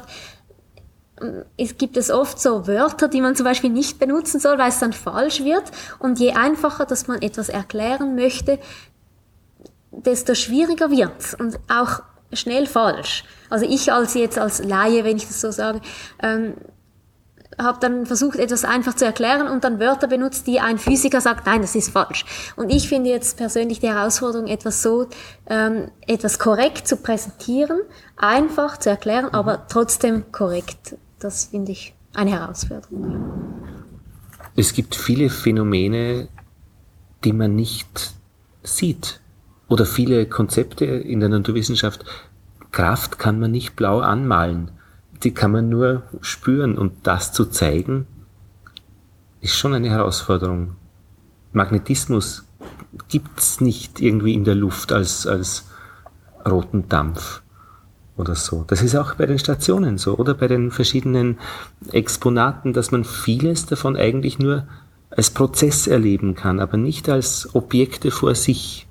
es gibt es oft so Wörter, die man zum Beispiel nicht benutzen soll, weil es dann falsch wird. Und je einfacher, dass man etwas erklären möchte, desto schwieriger wird's und auch schnell falsch. Also ich als jetzt als Laie, wenn ich das so sage, ähm, habe dann versucht, etwas einfach zu erklären und dann Wörter benutzt, die ein Physiker sagt, nein, das ist falsch. Und ich finde jetzt persönlich die Herausforderung, etwas so, ähm, etwas korrekt zu präsentieren, einfach zu erklären, aber trotzdem korrekt. Das finde ich eine Herausforderung. Es gibt viele Phänomene, die man nicht sieht. Oder viele Konzepte in der Naturwissenschaft. Kraft kann man nicht blau anmalen. Die kann man nur spüren. Und das zu zeigen, ist schon eine Herausforderung. Magnetismus gibt's nicht irgendwie in der Luft als, als roten Dampf oder so. Das ist auch bei den Stationen so oder bei den verschiedenen Exponaten, dass man vieles davon eigentlich nur als Prozess erleben kann, aber nicht als Objekte vor sich.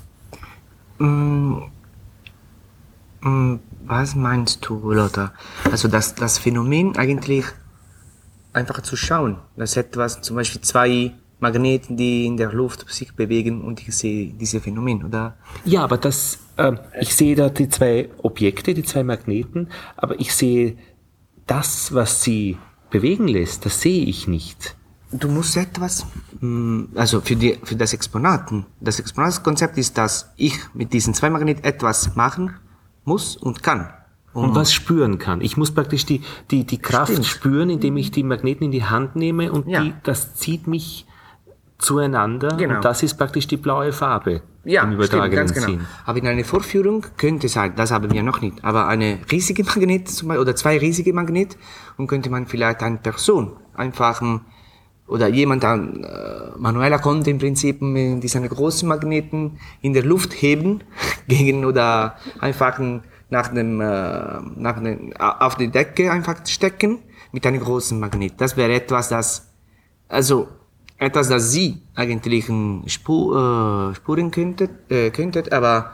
Mm, mm, was meinst du, Lothar? Also das, das Phänomen eigentlich einfach zu schauen, dass etwas zum Beispiel zwei Magneten, die in der Luft sich bewegen und ich sehe diese Phänomen, oder? Ja, aber das, äh, ich sehe da die zwei Objekte, die zwei Magneten, aber ich sehe das, was sie bewegen lässt, das sehe ich nicht. Du musst etwas, also für, die, für das Exponaten, das Exponatskonzept ist, dass ich mit diesen zwei Magneten etwas machen muss und kann. Und was spüren kann. Ich muss praktisch die, die, die Kraft Stimmt. spüren, indem ich die Magneten in die Hand nehme und Ja. die, das zieht mich zueinander Genau. und das ist praktisch die blaue Farbe Ja, im stimmt, übertragenen ganz genau. Sinn. Aber in einer Vorführung könnte sein, das haben wir noch nicht, aber eine riesige Magnet zum Beispiel, oder zwei riesige Magnet und könnte man vielleicht eine Person einfach oder jemand an äh, manueller konnte im Prinzip äh, diese großen Magneten in der Luft heben gegen oder einfach nach dem äh, nach dem, auf die Decke einfach stecken mit einem großen Magnet. Das wäre etwas, das also etwas, das Sie eigentlich Spur, äh, spuren könntet, äh, könntet, aber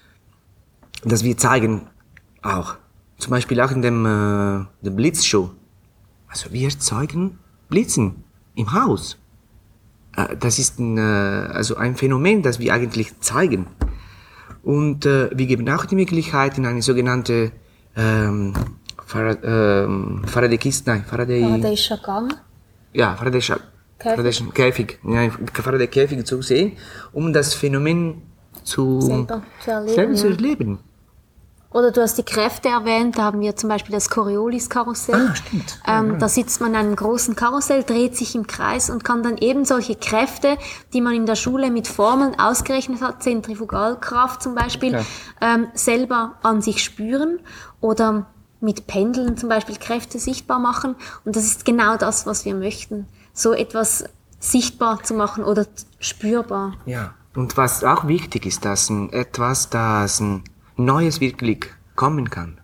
das wir zeigen auch. Zum Beispiel auch in dem äh, der Blitzshow. Also wir zeigen Blitzen im Haus. Äh, das ist ein, äh, also ein Phänomen, das wir eigentlich zeigen. Und äh, wir geben auch die Möglichkeit in eine sogenannte ähm, Farad, ähm, Faraday-Kiste, nein, Faraday... Faraday'scher Gang. Ja, Faraday'scher Käfig. Käfig, ja, Faraday-Käfig zu sehen, um das Phänomen zu Selber zu erleben. selber zu ja. erleben. Oder du hast die Kräfte erwähnt, da haben wir zum Beispiel das Coriolis-Karussell. Ah, stimmt. Ähm, da sitzt man in einem großen Karussell, dreht sich im Kreis und kann dann eben solche Kräfte, die man in der Schule mit Formeln ausgerechnet hat, Zentrifugalkraft zum Beispiel, Okay. ähm, selber an sich spüren oder mit Pendeln zum Beispiel Kräfte sichtbar machen. Und das ist genau das, was wir möchten. So etwas sichtbar zu machen oder spürbar. Ja. Und was auch wichtig ist, dass ein, etwas, das ein Neues wirklich kommen kann.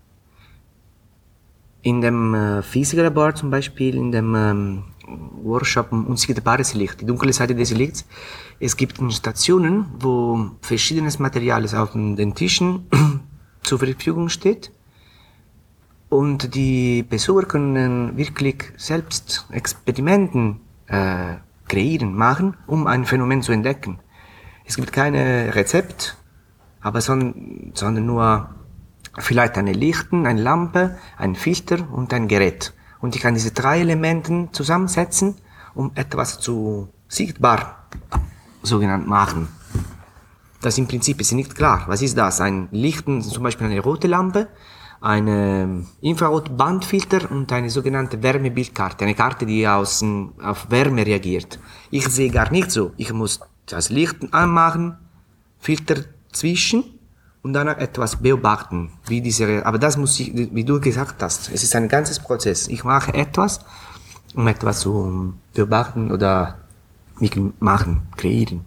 In dem äh, Physiklabor zum Beispiel, in dem ähm, Workshop um unsichtbares Licht, die dunkle Seite des Lichts, es gibt Stationen, wo verschiedenes Material auf den Tischen zur Verfügung steht. Und die Besucher können wirklich selbst Experimenten äh, kreieren, machen, um ein Phänomen zu entdecken. Es gibt keine Rezept, aber son, sondern nur vielleicht eine Lichten, eine Lampe, ein Filter und ein Gerät. Und ich kann diese drei Elemente zusammensetzen, um etwas zu sichtbar, sogenannt machen. Das im Prinzip ist nicht klar. Was ist das? Ein Lichten, zum Beispiel eine rote Lampe, eine Infrarotbandfilter und eine sogenannte Wärmebildkarte, eine Karte, die aus, auf Wärme reagiert. Ich sehe gar nicht so. Ich muss das Licht anmachen, Filter zwischen und dann etwas beobachten, wie diese, aber das muss ich, wie du gesagt hast, es ist ein ganzes Prozess. Ich mache etwas, um etwas zu beobachten oder machen, kreieren.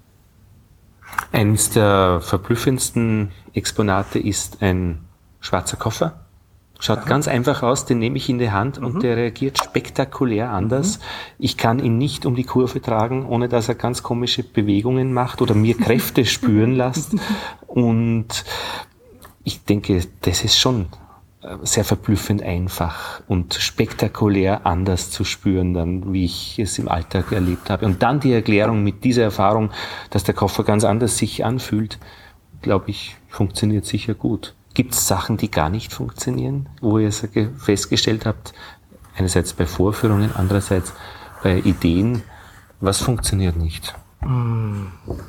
Eines der verblüffendsten Exponate ist ein schwarzer Koffer. Schaut Aha. ganz einfach aus, den nehme ich in die Hand und mhm. der reagiert spektakulär anders. Mhm. Ich kann ihn nicht um die Kurve tragen, ohne dass er ganz komische Bewegungen macht oder mir Kräfte spüren lässt. Und ich denke, das ist schon sehr verblüffend einfach und spektakulär anders zu spüren, dann, wie ich es im Alltag erlebt habe. Und dann die Erklärung mit dieser Erfahrung, dass der Koffer ganz anders sich anfühlt, glaube ich, funktioniert sicher gut. Gibt es Sachen, die gar nicht funktionieren, wo ihr festgestellt habt, einerseits bei Vorführungen, andererseits bei Ideen, was funktioniert nicht? Mm.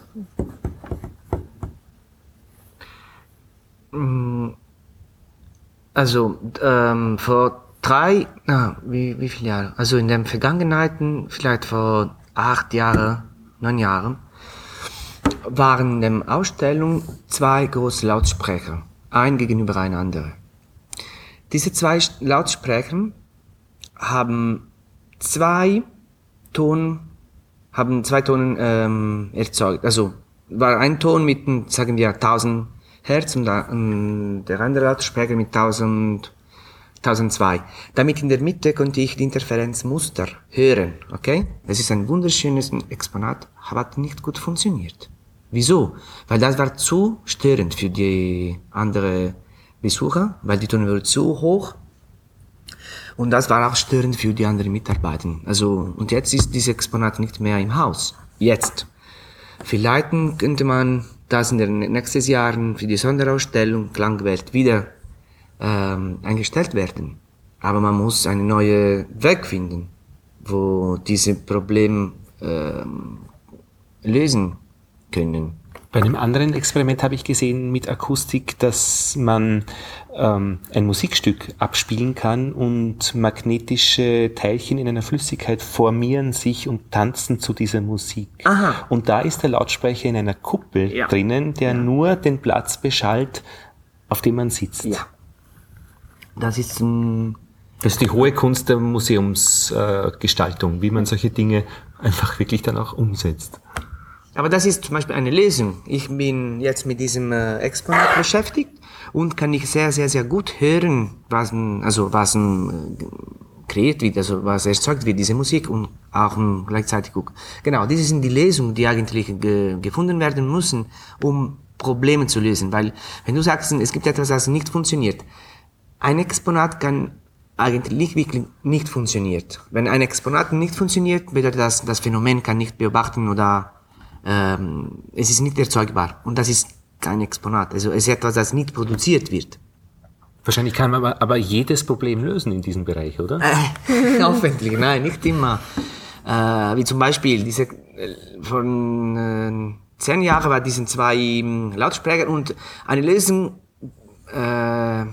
Also ähm, vor drei, na, wie, wie viele Jahre? Also in den Vergangenheiten, vielleicht vor acht Jahren, neun Jahren, waren in der Ausstellung zwei große Lautsprecher. Ein gegenüber ein anderer. Diese zwei Lautsprecher haben zwei Ton, haben zwei Tonen ähm, erzeugt. Also war ein Ton mit, sagen wir, tausend Hertz und der andere Lautsprecher mit tausend, tausendzwei. Damit in der Mitte konnte ich die Interferenzmuster hören. Okay? Es ist ein wunderschönes Exponat, aber hat nicht gut funktioniert. Wieso? Weil das war zu störend für die anderen Besucher, weil die Töne waren zu hoch. Und das war auch störend für die anderen Mitarbeiter. Also, und jetzt ist dieses Exponat nicht mehr im Haus. Jetzt. Vielleicht könnte man das in den nächsten Jahren für die Sonderausstellung Klangwelt wieder ähm, eingestellt werden. Aber man muss einen neuen Weg finden, wo diese Probleme ähm, lösen können. Bei einem anderen Experiment habe ich gesehen mit Akustik, dass man ähm, ein Musikstück abspielen kann und magnetische Teilchen in einer Flüssigkeit formieren sich und tanzen zu dieser Musik. Aha. Und da ist der Lautsprecher in einer Kuppel Ja. drinnen, der Ja. nur den Platz beschallt, auf dem man sitzt. Ja. Das ist ein... Das ist die hohe Kunst der Museumsgestaltung, äh, Gestaltung, wie man solche Dinge einfach wirklich dann auch umsetzt. Aber das ist zum Beispiel eine Lösung. Ich bin jetzt mit diesem äh, Exponat beschäftigt und kann ich sehr, sehr, sehr gut hören, was, also was äh, kreiert wird, also was erzeugt wird, diese Musik und auch äh, gleichzeitig gucken. Genau, diese sind die Lösungen, die eigentlich ge gefunden werden müssen, um Probleme zu lösen. Weil, wenn du sagst, es gibt etwas, das nicht funktioniert, ein Exponat kann eigentlich wirklich nicht funktioniert. Wenn ein Exponat nicht funktioniert, bedeutet das, das Phänomen kann nicht beobachten oder ähm, es ist nicht erzeugbar. Und das ist kein Exponat. Also es ist etwas, das nicht produziert wird. Wahrscheinlich kann man aber, aber jedes Problem lösen in diesem Bereich, oder? Äh, hoffentlich, nein, nicht immer. Äh, wie zum Beispiel, diese, äh, von äh, zehn Jahren war diesen zwei ähm, Lautsprecher und eine Lösung äh,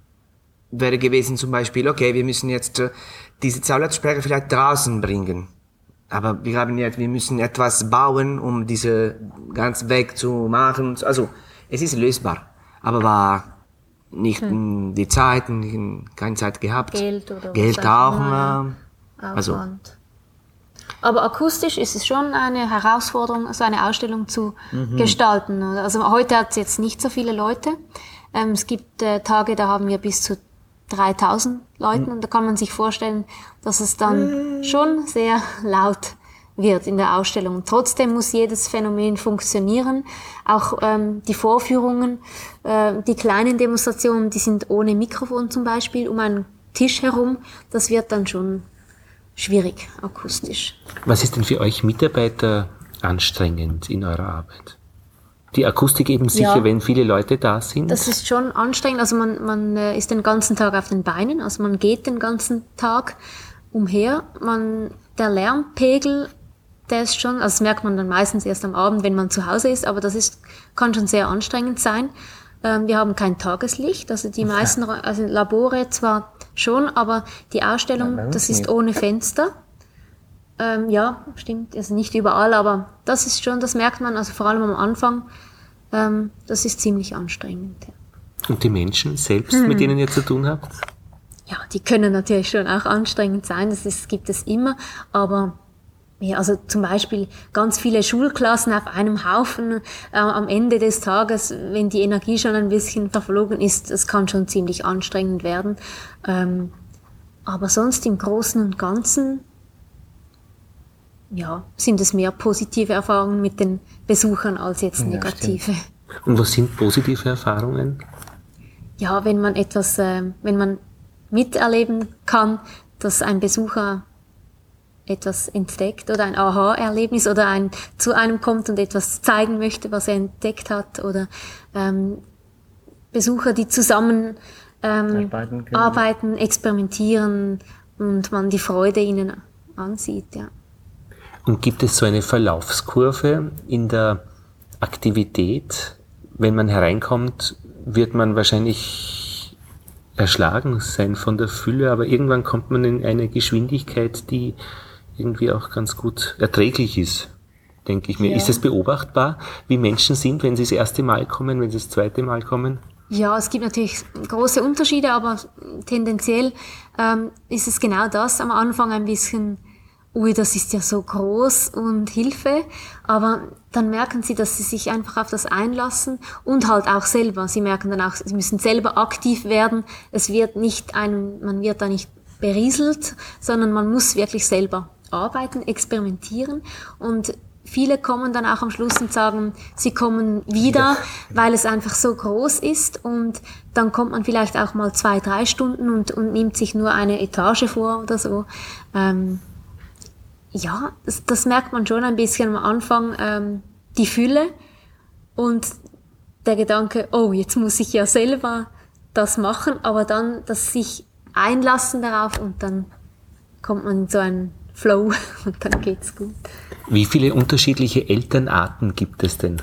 wäre gewesen zum Beispiel, okay, wir müssen jetzt äh, diese zwei Lautsprecher vielleicht draußen bringen. Aber wir haben jetzt, wir müssen etwas bauen, um diese ganz Weg zu machen. Also, es ist lösbar. Aber war nicht hm. die Zeit, nicht, keine Zeit gehabt. Geld oder Geld was auch. immer, Äh, also, Aufwand. Aber akustisch ist es schon eine Herausforderung, so eine Ausstellung zu mhm. gestalten. Also heute hat es jetzt nicht so viele Leute. Ähm, es gibt äh, Tage, da haben wir bis zu dreitausend Leuten mhm. und da kann man sich vorstellen, dass es dann mhm. schon sehr laut wird in der Ausstellung. Trotzdem muss jedes Phänomen funktionieren. Auch ähm, die Vorführungen, äh, die kleinen Demonstrationen, die sind ohne Mikrofon zum Beispiel, um einen Tisch herum. Das wird dann schon schwierig, akustisch. Was ist denn für euch Mitarbeiter anstrengend in eurer Arbeit? Die Akustik eben sicher, ja, wenn viele Leute da sind? Das ist schon anstrengend. Also man, man ist den ganzen Tag auf den Beinen, also man geht den ganzen Tag umher. Man, der Lärmpegel, der ist schon, also das merkt man dann meistens erst am Abend, wenn man zu Hause ist, aber das ist, kann schon sehr anstrengend sein. Ähm, wir haben kein Tageslicht, also die meisten, also Labore zwar schon, aber die Ausstellung, ja, das ist ohne Fenster. Ähm, ja, stimmt, also nicht überall, aber das ist schon, das merkt man, also vor allem am Anfang, ähm, das ist ziemlich anstrengend. Ja. Und die Menschen selbst, hm. mit denen ihr zu tun habt? Ja, die können natürlich schon auch anstrengend sein, das ist, gibt es immer, aber ja, also zum Beispiel ganz viele Schulklassen auf einem Haufen äh, am Ende des Tages, wenn die Energie schon ein bisschen verflogen ist, das kann schon ziemlich anstrengend werden. Ähm, aber sonst im Großen und Ganzen, ja, sind es mehr positive Erfahrungen mit den Besuchern als jetzt negative. Ja, und was sind positive Erfahrungen? Ja, wenn man etwas, äh, wenn man miterleben kann, dass ein Besucher etwas entdeckt oder ein Aha-Erlebnis oder ein zu einem kommt und etwas zeigen möchte, was er entdeckt hat, oder ähm, Besucher, die zusammen ähm, arbeiten, arbeiten, experimentieren und man die Freude ihnen ansieht, ja. Und gibt es so eine Verlaufskurve in der Aktivität? Wenn man hereinkommt, wird man wahrscheinlich erschlagen sein von der Fülle, aber irgendwann kommt man in eine Geschwindigkeit, die irgendwie auch ganz gut erträglich ist, denke ich mir. Ja. Ist es beobachtbar, wie Menschen sind, wenn sie das erste Mal kommen, wenn sie das zweite Mal kommen? Ja, es gibt natürlich große Unterschiede, aber tendenziell ähm, ist es genau das, am Anfang ein bisschen, ui, das ist ja so groß und Hilfe, aber dann merken sie, dass sie sich einfach auf das einlassen und halt auch selber. Sie merken dann auch, sie müssen selber aktiv werden. Es wird nicht einem, man wird da nicht berieselt, sondern man muss wirklich selber arbeiten, experimentieren, und viele kommen dann auch am Schluss und sagen, sie kommen wieder, weil es einfach so groß ist und dann kommt man vielleicht auch mal zwei, drei Stunden und, und nimmt sich nur eine Etage vor oder so. Ähm, ja, das, das merkt man schon ein bisschen am Anfang, ähm, die Fülle und der Gedanke, oh, jetzt muss ich ja selber das machen, aber dann das sich einlassen darauf und dann kommt man in so einen Flow und dann geht's gut. Wie viele unterschiedliche Elternarten gibt es denn?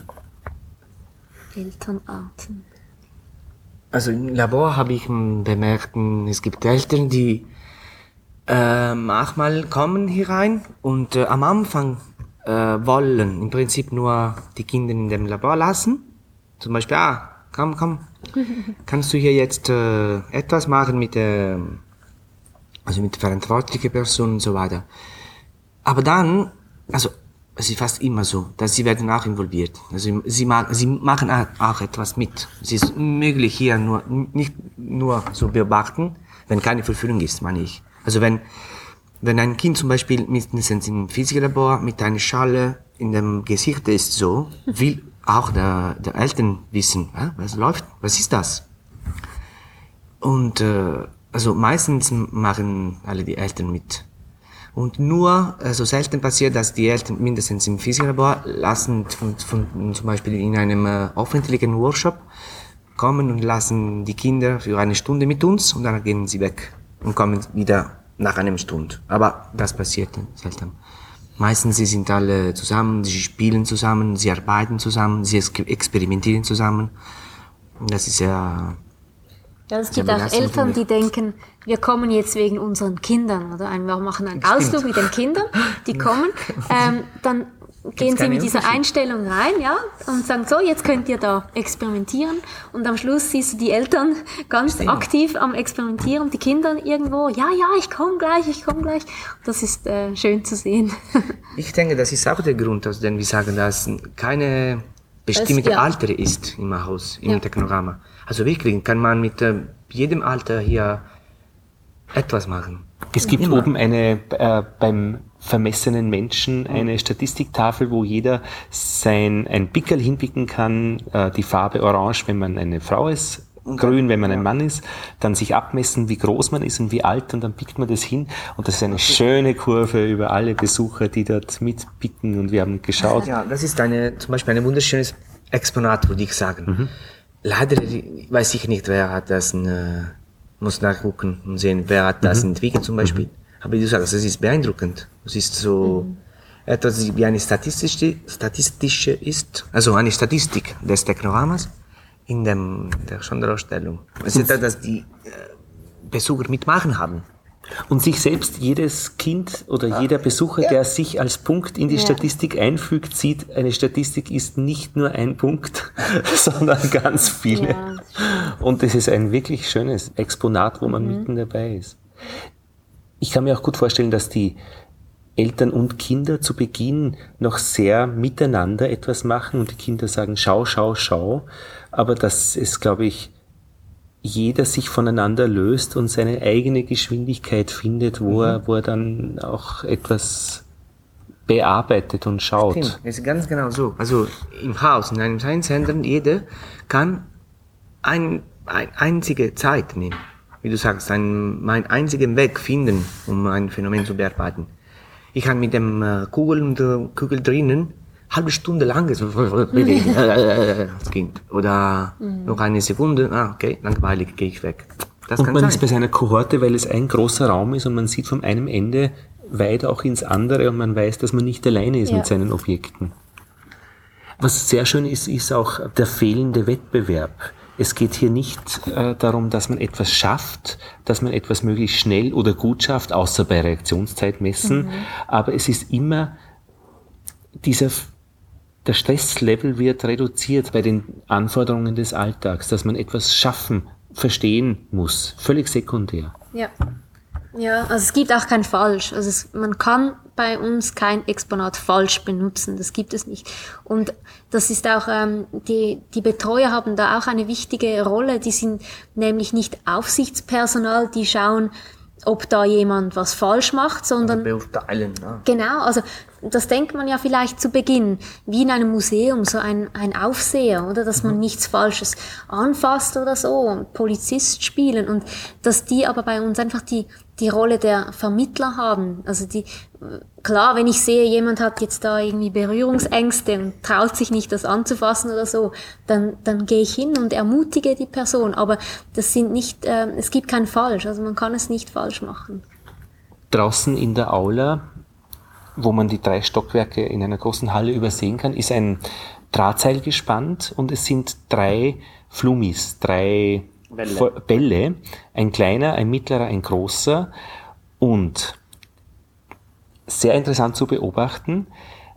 Elternarten. Also im Labor habe ich bemerkt, es gibt Eltern, die äh, manchmal kommen hier rein und äh, am Anfang äh, wollen im Prinzip nur die Kinder in dem Labor lassen. Zum Beispiel, ah, komm, komm, kannst du hier jetzt äh, etwas machen mit der, also mit der verantwortlichen Person und so weiter. Aber dann, also es ist fast immer so, dass sie werden auch involviert. Also sie, sie machen auch etwas mit. Es ist möglich hier nur nicht nur zu beobachten, wenn keine Verführung ist, meine ich. Also wenn wenn ein Kind zum Beispiel mindestens im Physiklabor mit einer Schale in dem Gesicht ist, so will auch der, der Eltern wissen, ja, was läuft, was ist das? Und äh, also meistens machen alle die Eltern mit. Und nur also selten passiert, dass die Eltern mindestens im Physiklabor lassen, von, von, zum Beispiel in einem äh, öffentlichen Workshop, kommen und lassen die Kinder für eine Stunde mit uns und dann gehen sie weg und kommen wieder nach einer Stunde. Aber das passiert selten. Meistens sie sind alle zusammen, sie spielen zusammen, sie arbeiten zusammen, sie experimentieren zusammen. Und das ist sehr... Ja, es gibt auch Eltern, die denken, wir kommen jetzt wegen unseren Kindern, oder wir machen einen Ausflug mit den Kindern, die kommen, ähm, dann gehen sie mit dieser Einstellung rein, ja, und sagen so, jetzt könnt ihr da experimentieren und am Schluss siehst du die Eltern ganz Stimmt. aktiv am Experimentieren, die Kinder irgendwo, ja, ja, ich komme gleich, ich komme gleich. Das ist äh, schön zu sehen. Ich denke, das ist auch der Grund, aus dem wir sagen, dass keine bestimmte ja. Alter ist im Haus, im ja. Technorama. Also wirklich kann man mit äh, jedem Alter hier etwas machen. Es gibt Immer. oben eine, äh, beim vermessenen Menschen eine Statistiktafel, wo jeder sein, ein Pickerl hinpicken kann, äh, die Farbe orange, wenn man eine Frau ist, grün, wenn man ein Mann ist, dann sich abmessen, wie groß man ist und wie alt und dann pickt man das hin und das ist eine schöne Kurve über alle Besucher, die dort mitpicken und wir haben geschaut. Ja, das ist eine, zum Beispiel ein wunderschönes Exponat, würde ich sagen. Mhm. Leider weiß ich nicht, wer hat das, äh, muss nachgucken und sehen, wer hat das mhm. entwickelt zum Beispiel. Mhm. Aber wie du sagst, es ist beeindruckend. Es ist so mhm. etwas wie eine statistische, statistische ist, also eine Statistik des Technoramas in dem, der Sonderausstellung. Es ist etwas, das die äh, Besucher mitmachen haben. Und sich selbst jedes Kind oder ja. jeder Besucher, ja. der sich als Punkt in die ja. Statistik einfügt, sieht, eine Statistik ist nicht nur ein Punkt, sondern ganz viele. Ja. Und es ist ein wirklich schönes Exponat, wo man mhm. mitten dabei ist. Ich kann mir auch gut vorstellen, dass die Eltern und Kinder zu Beginn noch sehr miteinander etwas machen und die Kinder sagen, schau, schau, schau. Aber dass es, glaube ich, jeder sich voneinander löst und seine eigene Geschwindigkeit findet, wo, mhm. er, wo er dann auch etwas bearbeitet und schaut. Stimmt, es ist ganz genau so. Also im Haus, in einem Science Center, jeder kann ein, ein einzige Zeit nehmen. Wie du sagst, einen, einen einzigen Weg finden, um ein Phänomen zu bearbeiten. Ich kann mit dem äh, Kugel und der Kugel drinnen halbe Stunde lang so das Kind. Oder mhm. noch eine Sekunde, ah, okay, langweilig, gehe ich weg. Das und kann man sein. ist bei seiner Kohorte, weil es ein großer Raum ist und man sieht von einem Ende weit auch ins andere und man weiß, dass man nicht alleine ist ja. mit seinen Objekten. Was sehr schön ist, ist auch der fehlende Wettbewerb. Es geht hier nicht äh, darum, dass man etwas schafft, dass man etwas möglichst schnell oder gut schafft, außer bei Reaktionszeitmessen. Mhm. Aber es ist immer dieser, der Stresslevel wird reduziert bei den Anforderungen des Alltags, dass man etwas schaffen, verstehen muss. Völlig sekundär. Ja. Ja, also es gibt auch kein Falsch. Also es, man kann bei uns kein Exponat falsch benutzen. Das gibt es nicht. Und das ist auch, ähm, die, die Betreuer haben da auch eine wichtige Rolle. Die sind nämlich nicht Aufsichtspersonal, die schauen, ob da jemand was falsch macht, sondern beurteilen. Ja. Genau, also das denkt man ja vielleicht zu Beginn, wie in einem Museum, so ein, ein Aufseher, oder, dass man nichts Falsches anfasst oder so, Polizist spielen, und dass die aber bei uns einfach die, die Rolle der Vermittler haben. Also die, klar, wenn ich sehe, jemand hat jetzt da irgendwie Berührungsängste und traut sich nicht, das anzufassen oder so, dann, dann gehe ich hin und ermutige die Person, aber das sind nicht, äh, es gibt kein Falsch, also man kann es nicht falsch machen. Draußen in der Aula, wo man die drei Stockwerke in einer großen Halle übersehen kann, ist ein Drahtseil gespannt und es sind drei Flummis, drei Bälle. Bälle, ein kleiner, ein mittlerer, ein großer, und sehr interessant zu beobachten,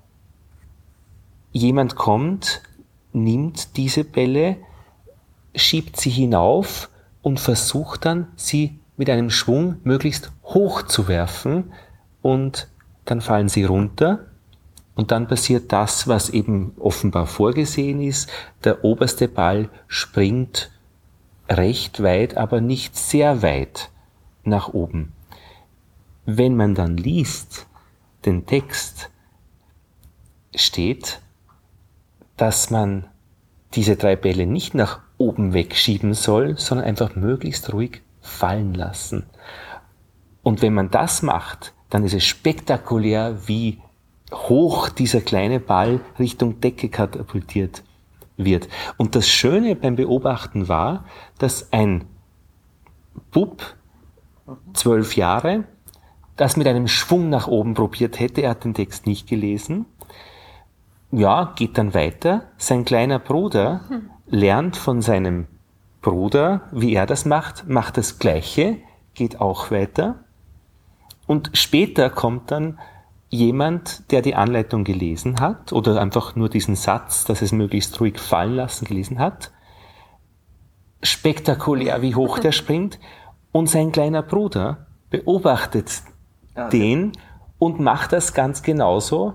jemand kommt, nimmt diese Bälle, schiebt sie hinauf und versucht dann, sie mit einem Schwung möglichst hoch zu werfen, und dann fallen sie runter und dann passiert das, was eben offenbar vorgesehen ist. Der oberste Ball springt recht weit, aber nicht sehr weit nach oben. Wenn man dann liest, den Text, steht, dass man diese drei Bälle nicht nach oben wegschieben soll, sondern einfach möglichst ruhig fallen lassen. Und wenn man das macht, dann ist es spektakulär, wie hoch dieser kleine Ball Richtung Decke katapultiert wird. Und das Schöne beim Beobachten war, dass ein Bub, zwölf Jahre, das mit einem Schwung nach oben probiert hätte, er hat den Text nicht gelesen, ja, geht dann weiter. Sein kleiner Bruder lernt von seinem Bruder, wie er das macht, macht das Gleiche, geht auch weiter. Und später kommt dann jemand, der die Anleitung gelesen hat oder einfach nur diesen Satz, dass es möglichst ruhig fallen lassen, gelesen hat. Spektakulär, wie hoch der springt. Und sein kleiner Bruder beobachtet ja, den und macht das ganz genauso.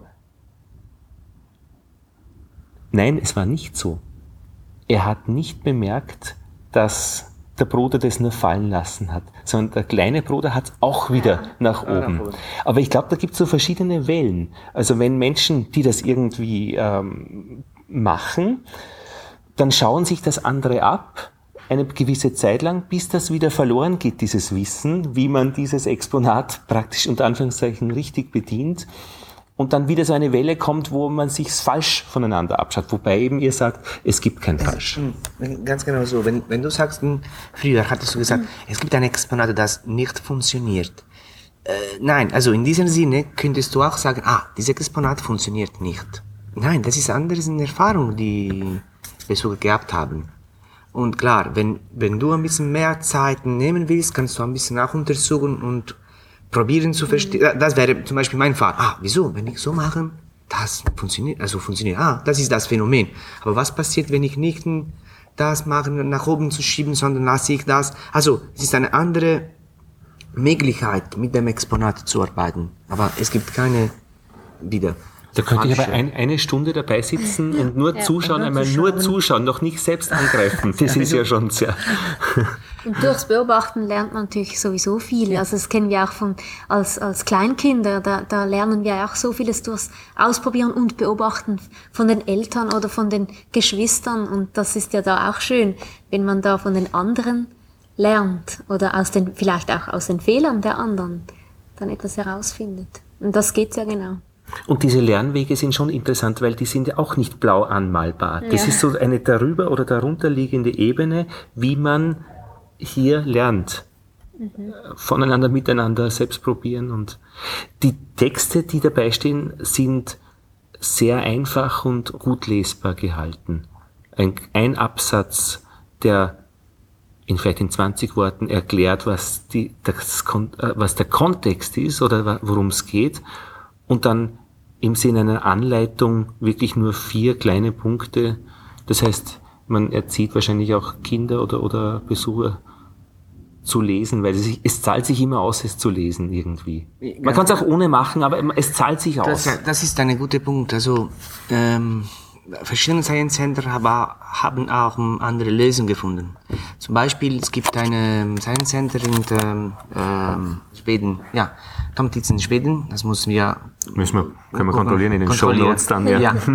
Nein, es war nicht so. Er hat nicht bemerkt, dass der Bruder das nur fallen lassen hat, sondern der kleine Bruder hat es auch wieder nach oben. Aber ich glaube, da gibt es so verschiedene Wellen. Also wenn Menschen, die das irgendwie ähm, machen, dann schauen sich das andere ab, eine gewisse Zeit lang, bis das wieder verloren geht, dieses Wissen, wie man dieses Exponat praktisch unter Anführungszeichen richtig bedient. Und dann wieder so eine Welle kommt, wo man sich falsch voneinander abschaut. Wobei eben ihr sagt, es gibt kein Falsch. Ganz genau so. Wenn, wenn du sagst, früher hattest du gesagt, es gibt ein Exponat, das nicht funktioniert. Äh, nein, also in diesem Sinne könntest du auch sagen, ah, dieses Exponat funktioniert nicht. Nein, das ist anders in Erfahrung, die Besucher gehabt haben. Und klar, wenn, wenn du ein bisschen mehr Zeit nehmen willst, kannst du ein bisschen auch untersuchen und probieren zu verstehen. Das wäre zum Beispiel mein Fall. Ah, wieso? Wenn ich so mache, das funktioniert, also funktioniert. Ah, das ist das Phänomen. Aber was passiert, wenn ich nicht das mache, nach oben zu schieben, sondern lasse ich das? Also, es ist eine andere Möglichkeit, mit dem Exponat zu arbeiten. Aber es gibt keine wieder. Da könnte ich aber ein, eine Stunde dabei sitzen und nur ja, zuschauen, nur einmal zuschauen. nur zuschauen, noch nicht selbst angreifen. Das ist ja schon sehr... Und durchs Beobachten lernt man natürlich sowieso viel. Ja. Also das kennen wir auch von, als, als Kleinkinder, da, da lernen wir auch so vieles durchs Ausprobieren und Beobachten von den Eltern oder von den Geschwistern. Und das ist ja da auch schön, wenn man da von den anderen lernt oder aus den, vielleicht auch aus den Fehlern der anderen dann etwas herausfindet. Und das geht's ja genau. Und diese Lernwege sind schon interessant, weil die sind ja auch nicht blau anmalbar. Das ja. ist so eine darüber oder darunter liegende Ebene, wie man hier lernt. Mhm. Voneinander, miteinander, selbst probieren. Und die Texte, die dabei stehen, sind sehr einfach und gut lesbar gehalten. Ein, ein Absatz, der in vielleicht in zwanzig Worten erklärt, was, die, das, was der Kontext ist oder worum es geht. Und dann im Sinne einer Anleitung wirklich nur vier kleine Punkte. Das heißt, man erzieht wahrscheinlich auch Kinder oder, oder Besucher zu lesen, weil es, sich, es zahlt sich immer aus, es zu lesen irgendwie. Man kann es auch ohne machen, aber es zahlt sich aus. Das, das ist ein guter Punkt. Also ähm, verschiedene Science Center aber haben auch andere Lösungen gefunden. Zum Beispiel, es gibt eine Science Center in ähm, ähm, Schweden, ja, Tomtitz in Schweden, das müssen wir... Müssen wir, können wir kontrollieren in den Show Notes dann, ja. ja.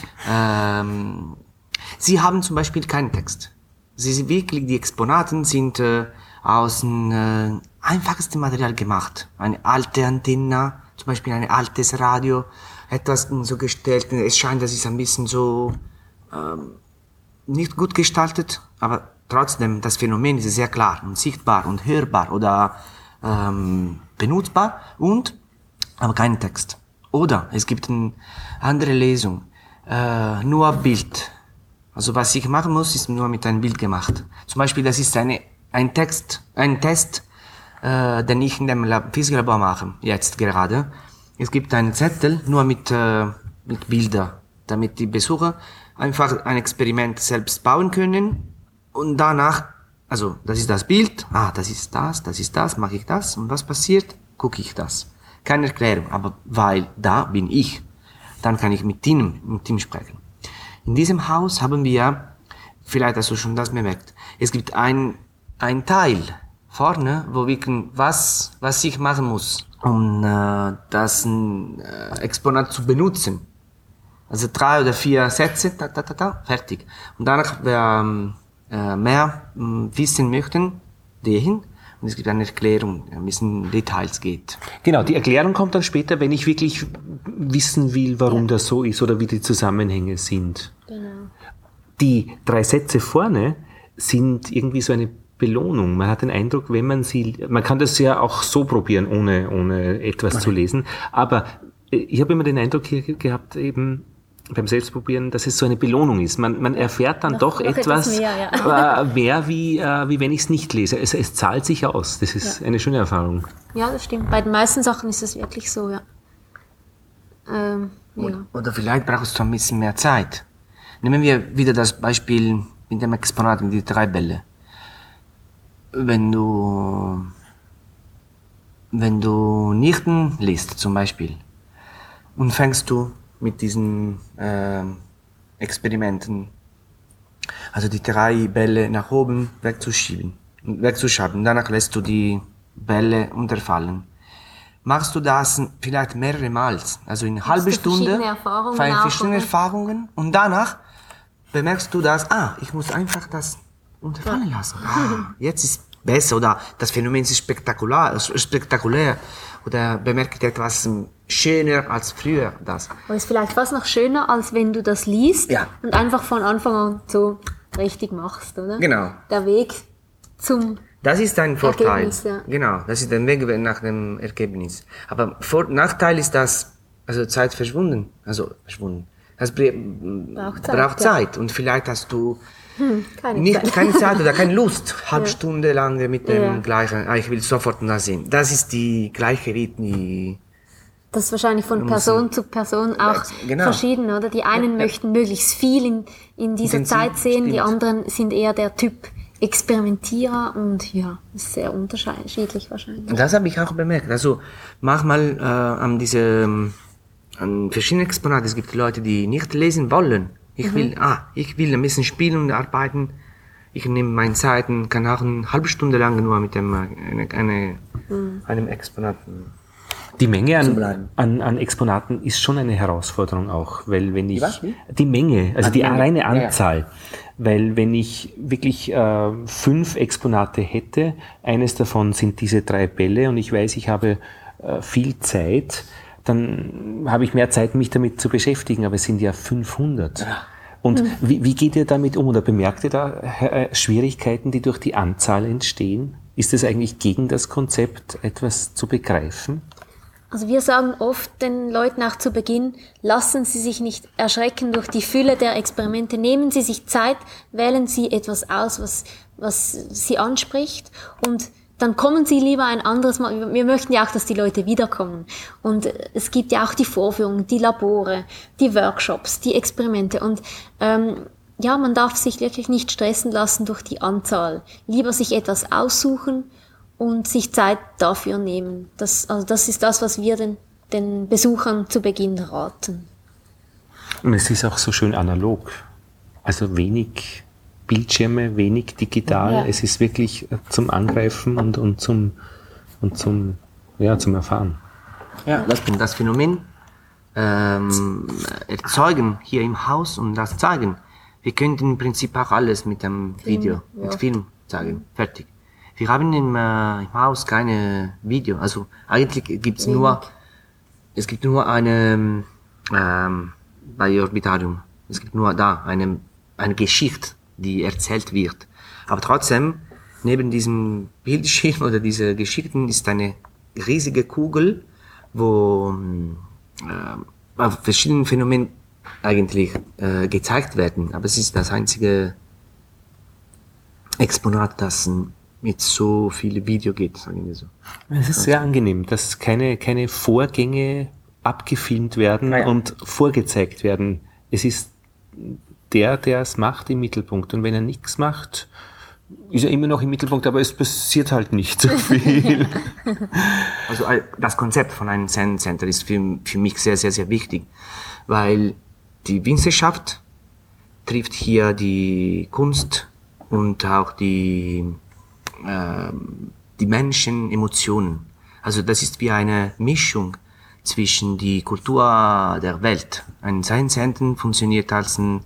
ähm, sie haben zum Beispiel keinen Text. Sie sind wirklich, die Exponaten sind äh, aus dem äh, einfachsten Material gemacht. Eine alte Antenne, zum Beispiel ein altes Radio, etwas so gestellt. Es scheint, das ist ein bisschen so ähm, nicht gut gestaltet, aber trotzdem, das Phänomen ist sehr klar und sichtbar und hörbar oder ähm, benutzbar und aber kein Text. Oder es gibt eine andere Lesung, äh, nur Bild. Also was ich machen muss, ist nur mit einem Bild gemacht. Zum Beispiel, das ist eine, ein Text, ein Test, äh, den ich in dem Lab, Physiklabor mache, jetzt gerade. Es gibt einen Zettel nur mit, äh, mit Bildern, damit die Besucher einfach ein Experiment selbst bauen können und danach, also das ist das Bild, ah, das ist das, das ist das, mache ich das und was passiert, gucke ich das. Keine Erklärung, aber weil da bin ich, dann kann ich mit ihm, mit ihm sprechen. In diesem Haus haben wir, vielleicht hast du schon das bemerkt, es gibt ein, ein Teil vorne, wo wir können, was, was ich machen muss, um äh, das äh, Exponat zu benutzen. Also drei oder vier Sätze, ta, ta, ta, ta, fertig. Und danach, wer äh, mehr äh, wissen möchten, dahin. Und es gibt eine Erklärung, ein bisschen Details geht. Genau, die Erklärung kommt dann später, wenn ich wirklich wissen will, warum ja. das so ist oder wie die Zusammenhänge sind. Genau. Die drei Sätze vorne sind irgendwie so eine Belohnung. Man hat den Eindruck, wenn man sie, man kann das ja auch so probieren, ohne, ohne etwas okay. zu lesen. Aber ich habe immer den Eindruck hier gehabt, eben beim Selbstprobieren, dass es so eine Belohnung ist. Man, man erfährt dann noch, doch noch etwas, etwas mehr, ja. mehr wie, äh, wie wenn ich es nicht lese. Es, es zahlt sich aus. Das ist ja. eine schöne Erfahrung. Ja, das stimmt. Bei den meisten Sachen ist es wirklich so, ja. Ähm, ja. Oder vielleicht brauchst du ein bisschen mehr Zeit. Nehmen wir wieder das Beispiel mit dem Exponat, mit den drei Bälle. Wenn du, wenn du nicht liest, zum Beispiel, und fängst du mit diesen äh, Experimenten, also die drei Bälle nach oben wegzuschieben, wegzuschaben. Danach lässt du die Bälle unterfallen. Machst du das vielleicht mehrere Mal, also in einer halben Stunde, verschiedene Erfahrungen, verschiedene Erfahrungen, und danach bemerkst du, dass, ah, ich muss einfach das unterfallen lassen. Ah, jetzt ist besser, oder das Phänomen ist spektakulär, spektakulär, oder bemerkt etwas schöner als früher. Das. Aber ist vielleicht fast noch schöner, als wenn du das liest ja. und einfach von Anfang an so richtig machst, oder? Genau. Der Weg zum Das ist ein Vorteil. Ergebnis, ja. Genau, das ist der Weg nach dem Ergebnis. Aber Vor- Nachteil ist, dass also Zeit verschwunden, also verschwunden. Das braucht Zeit. Braucht Zeit. Ja. Und vielleicht hast du hm, keine, nicht, Zeit. keine Zeit oder keine Lust, halbe ja. Stunde lang mit dem ja. gleichen, ah, ich will sofort das sehen. Das ist die gleiche Rhythmus. Das ist wahrscheinlich von Person zu Person auch genau. verschieden, oder? Die einen ja. möchten möglichst viel in, in dieser Intensiv, Zeit sehen, stimmt. Die anderen sind eher der Typ Experimentierer und ja, ist sehr unterschiedlich wahrscheinlich. Das habe ich auch bemerkt. Also manchmal äh, an diese an verschiedenen Exponaten, es gibt Leute, die nicht lesen wollen. Ich mhm. will, ah, ich will ein bisschen spielen und arbeiten. Ich nehme meine Zeit und kann auch eine halbe Stunde lang nur mit dem eine, eine, mhm. einem Exponat. Die Menge an, an, an Exponaten ist schon eine Herausforderung auch, weil wenn ich, die, die Menge, also Ach, die Menge. reine Anzahl, ja, ja. weil wenn ich wirklich äh, fünf Exponate hätte, eines davon sind diese drei Bälle und ich weiß, ich habe äh, viel Zeit, dann habe ich mehr Zeit, mich damit zu beschäftigen, aber es sind ja fünfhundert. Ja. Und mhm. wie, wie geht ihr damit um oder bemerkt ihr da äh, Schwierigkeiten, die durch die Anzahl entstehen? Ist es eigentlich gegen das Konzept, etwas zu begreifen? Also wir sagen oft den Leuten auch zu Beginn, lassen Sie sich nicht erschrecken durch die Fülle der Experimente, nehmen Sie sich Zeit, wählen Sie etwas aus, was, was Sie anspricht und dann kommen Sie lieber ein anderes Mal. Wir möchten ja auch, dass die Leute wiederkommen. Und es gibt ja auch die Vorführungen, die Labore, die Workshops, die Experimente und ähm, ja, man darf sich wirklich nicht stressen lassen durch die Anzahl. Lieber sich etwas aussuchen und sich Zeit dafür nehmen. Das, also das ist das, was wir den, den Besuchern zu Beginn raten. Und es ist auch so schön analog. Also wenig Bildschirme, wenig digital. Ja. Es ist wirklich zum Angreifen und, und, zum, und zum, ja, zum Erfahren. Ja, das, das Phänomen ähm, erzeugen hier im Haus und das zeigen. Wir könnten im Prinzip auch alles mit dem Video, ja. mit Film zeigen. Fertig. Wir haben im, äh, im Haus keine Video. Also eigentlich gibt's nur, es gibt nur eine, ähm, bei Orbitarium, es gibt nur da eine, eine Geschichte, die erzählt wird. Aber trotzdem, neben diesem Bildschirm oder dieser Geschichten ist eine riesige Kugel, wo äh, auf verschiedenen Phänomenen eigentlich äh, gezeigt werden. Aber es ist das einzige Exponat, das mit so viele Video geht, sagen wir so. Es ist sehr angenehm, dass keine, keine Vorgänge abgefilmt werden Ja, ja. und vorgezeigt werden. Es ist der, der es macht, im Mittelpunkt. Und wenn er nichts macht, ist er immer noch im Mittelpunkt, aber es passiert halt nicht so viel. Also äh, das Konzept von einem Zen Center ist für, für mich sehr, sehr, sehr wichtig, weil die Wissenschaft trifft hier die Kunst und auch die, äh, die Menschen, Emotionen. Also das ist wie eine Mischung zwischen die Kultur der Welt. Ein Zen Center funktioniert als ein,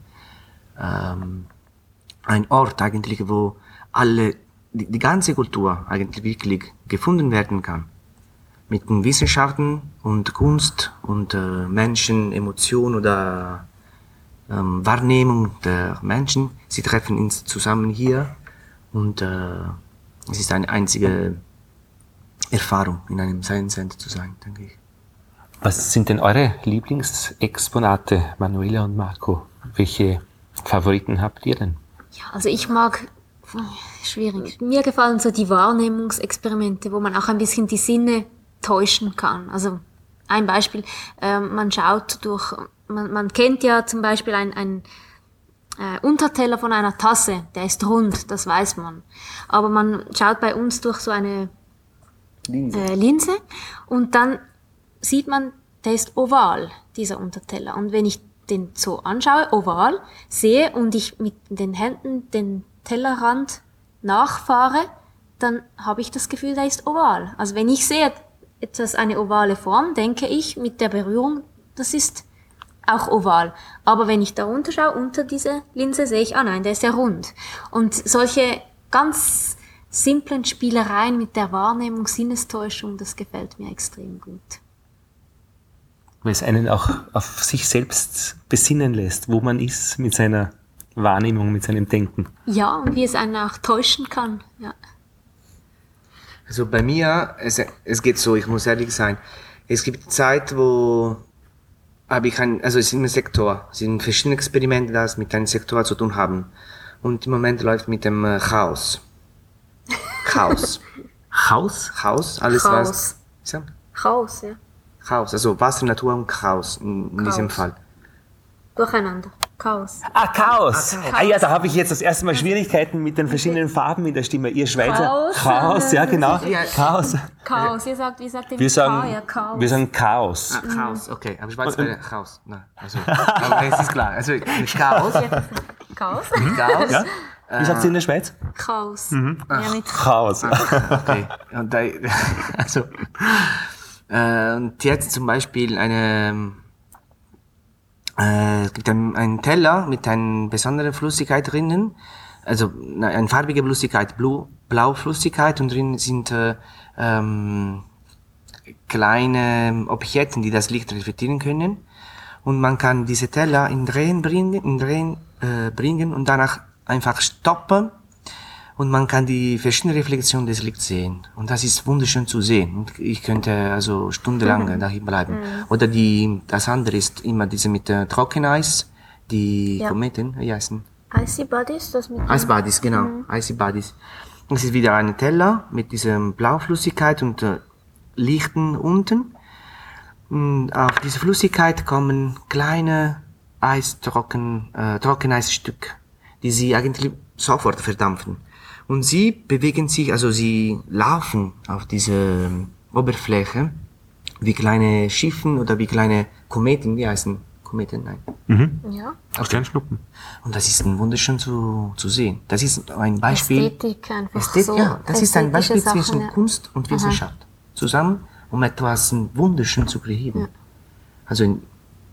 ähm, ein Ort eigentlich, wo alle, die, die ganze Kultur eigentlich wirklich gefunden werden kann. Mit den Wissenschaften und Kunst und äh, Menschen, Emotion oder ähm, Wahrnehmung der Menschen. Sie treffen uns zusammen hier und äh, es ist eine einzige Erfahrung, in einem Science Center zu sein, denke ich. Was sind denn eure Lieblingsexponate, Manuela und Marco? Welche Favoriten habt ihr denn? Ja, also ich mag, schwierig, mir gefallen so die Wahrnehmungsexperimente, wo man auch ein bisschen die Sinne täuschen kann. Also ein Beispiel, ähm, man schaut durch, man, man kennt ja zum Beispiel ein, ein äh, Unterteller von einer Tasse, der ist rund, das weiß man. Aber man schaut bei uns durch so eine Linse, äh, Linse und dann sieht man, der ist oval, dieser Unterteller. Und wenn ich den so anschaue, oval, sehe und ich mit den Händen den Tellerrand nachfahre, dann habe ich das Gefühl, der ist oval. Also wenn ich sehe etwas, eine ovale Form, denke ich mit der Berührung, das ist auch oval. Aber wenn ich da runterschaue, unter diese Linse, sehe ich, ah nein, der ist ja rund. Und solche ganz simplen Spielereien mit der Wahrnehmung, Sinnestäuschung, das gefällt mir extrem gut. Weil es einen auch auf sich selbst besinnen lässt, wo man ist mit seiner Wahrnehmung, mit seinem Denken. Ja, und wie es einen auch täuschen kann. Ja. Also bei mir, es, es geht so, ich muss ehrlich sein, es gibt Zeit, wo habe ich ein, also es ist ein Sektor, es sind verschiedene Experimente, die mit einem Sektor zu tun haben. Und im Moment läuft mit dem äh, Chaos. Chaos. Chaos? Chaos, alles Chaos. was... So? Chaos, ja. Chaos, also Wasser, Natur und Chaos in, in Chaos. diesem Fall. Durcheinander. Chaos. Ah, Chaos. Ah, Chaos. Ah ja, da habe ich jetzt das erste Mal Schwierigkeiten mit den verschiedenen Farben in der Stimme. Ihr Schweizer. Chaos. Chaos, ja genau. Ja. Chaos. Chaos, ihr sagt, wie sagt ihr Wir mit sagen, K? Ja, Chaos. wir sagen Chaos. Ah, Chaos, okay. Aber Schweizer wäre Chaos. Nein, also, aber es ist klar. Also mit Chaos. Chaos? Chaos. Ja? Wie sagt ihr in der Schweiz? Chaos. Ja, mit Chaos. Okay. Und da, also, äh, und jetzt zum Beispiel eine, äh, es gibt ein, einen Teller mit einer besonderen Flüssigkeit drinnen, also eine farbige Flüssigkeit, Blau, Blauflüssigkeit, und drin sind äh, ähm, kleine Objekte, die das Licht reflektieren können, und man kann diese Teller in Drehen bringen, in Drehen äh, bringen und danach einfach stoppen. Und man kann die verschiedenen Reflexionen des Lichts sehen. Und das ist wunderschön zu sehen. Und ich könnte also stundenlang mhm. da bleiben. Mhm. Oder die, das andere ist immer diese mit äh, Trockeneis, die ja. Kometen, wie heißen? Icy Bodies, das mit Ice Bodies, genau. Mhm. Icy Bodies. Das ist wieder eine Teller mit dieser Blauflüssigkeit und äh, Lichten unten. Und auf diese Flüssigkeit kommen kleine Eistrocken, äh, Trockeneisstück, die sie eigentlich sofort verdampfen. Und sie bewegen sich, also sie laufen auf diese Oberfläche wie kleine Schiffen oder wie kleine Kometen, wie heißen Kometen, nein. Mhm. Ja. Sternschnuppen. Und das ist wunderschön zu, zu sehen. Das ist ein Beispiel. Ästhetik einfach Ästhet- so. ja, das ist ein Beispiel ästhetische zwischen Sachen, ja. Kunst und Wissenschaft. Zusammen, um etwas wunderschön zu kreieren. Ja. Also in,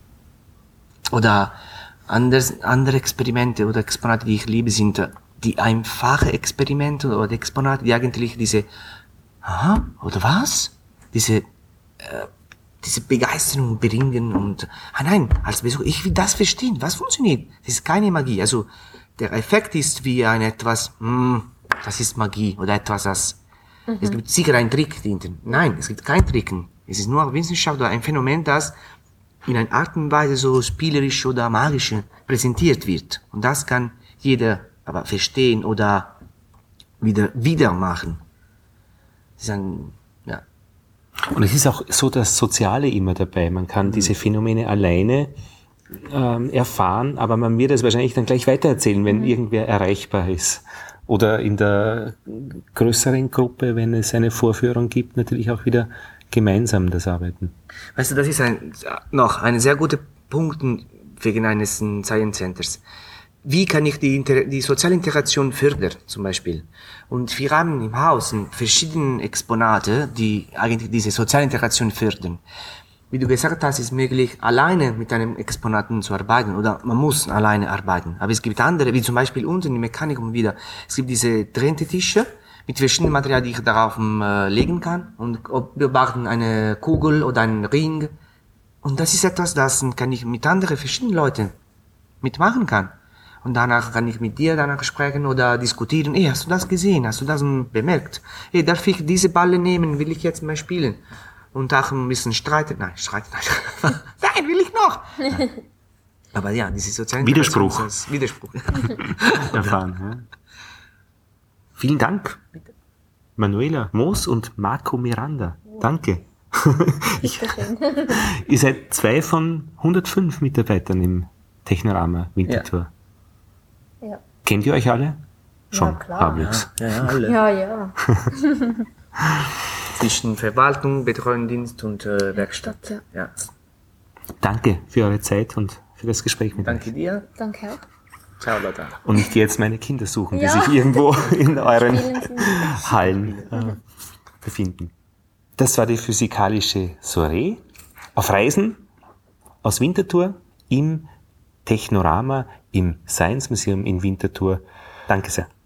oder anders, andere Experimente oder Exponate, die ich liebe, sind äh, die einfache Experimente oder Exponate, die eigentlich diese, aha, oder was? Diese, äh, diese Begeisterung bringen und, ah nein, als Besucher, ich will das verstehen, was funktioniert. Das ist keine Magie. Also, der Effekt ist wie ein etwas, hm, das ist Magie oder etwas, das, mhm. Es gibt sicher einen Trick dahinter. Nein, es gibt keinen Tricken. Es ist nur Wissenschaft oder ein Phänomen, das in einer Art und Weise so spielerisch oder magisch präsentiert wird. Und das kann jeder aber verstehen oder wieder, wieder machen. Das ist ein, ja. Und es ist auch so das Soziale immer dabei. Man kann diese Phänomene alleine ähm, erfahren, aber man wird es wahrscheinlich dann gleich weitererzählen, wenn mhm. irgendwer erreichbar ist. Oder in der größeren Gruppe, wenn es eine Vorführung gibt, natürlich auch wieder gemeinsam das Arbeiten. Weißt du, das ist ein, noch ein sehr guter Punkt wegen eines Science Centers. Wie kann ich die, Inter- die soziale Integration fördern, zum Beispiel? Und wir haben im Haus verschiedene Exponate, die eigentlich diese soziale Integration fördern. Wie du gesagt hast, ist möglich, alleine mit einem Exponaten zu arbeiten, oder man muss alleine arbeiten. Aber es gibt andere, wie zum Beispiel unten im Mechanikum wieder. Es gibt diese Drehtische mit verschiedenen Materialien, die ich darauf äh, legen kann und beobachten eine Kugel oder einen Ring. Und das ist etwas, das kann ich mit anderen verschiedenen Leuten mitmachen kann. Und danach kann ich mit dir danach sprechen oder diskutieren. Hey, hast du das gesehen? Hast du das bemerkt? Hey, darf ich diese Balle nehmen? Will ich jetzt mal spielen? Und auch ein bisschen streiten. Nein, streiten nicht. Nein, will ich noch. Ja. Aber ja, diese sozialen Widerspruch. Widerspruch. Erfahren. Ja. Vielen Dank, Manuela Moos und Marco Miranda. Danke. Ich, ihr seid zwei von hundertfünf Mitarbeitern im Technorama Winterthur. Ja. Ja. Kennt ihr euch alle? Schon, Ja, klar. halbwegs. Ja, ja, alle. Ja, ja. Zwischen Verwaltung, Betreuungsdienst und äh, Werkstatt. Ja. Ja. Danke für eure Zeit und für das Gespräch mit Danke euch. dir. Danke auch. Ciao, Lotta. Und ich gehe jetzt meine Kinder suchen, die Ja. sich irgendwo in euren Spielen Sie. Hallen äh, befinden. Das war die physikalische Soiree auf Reisen aus Winterthur im Technorama im Science Museum in Winterthur. Danke sehr.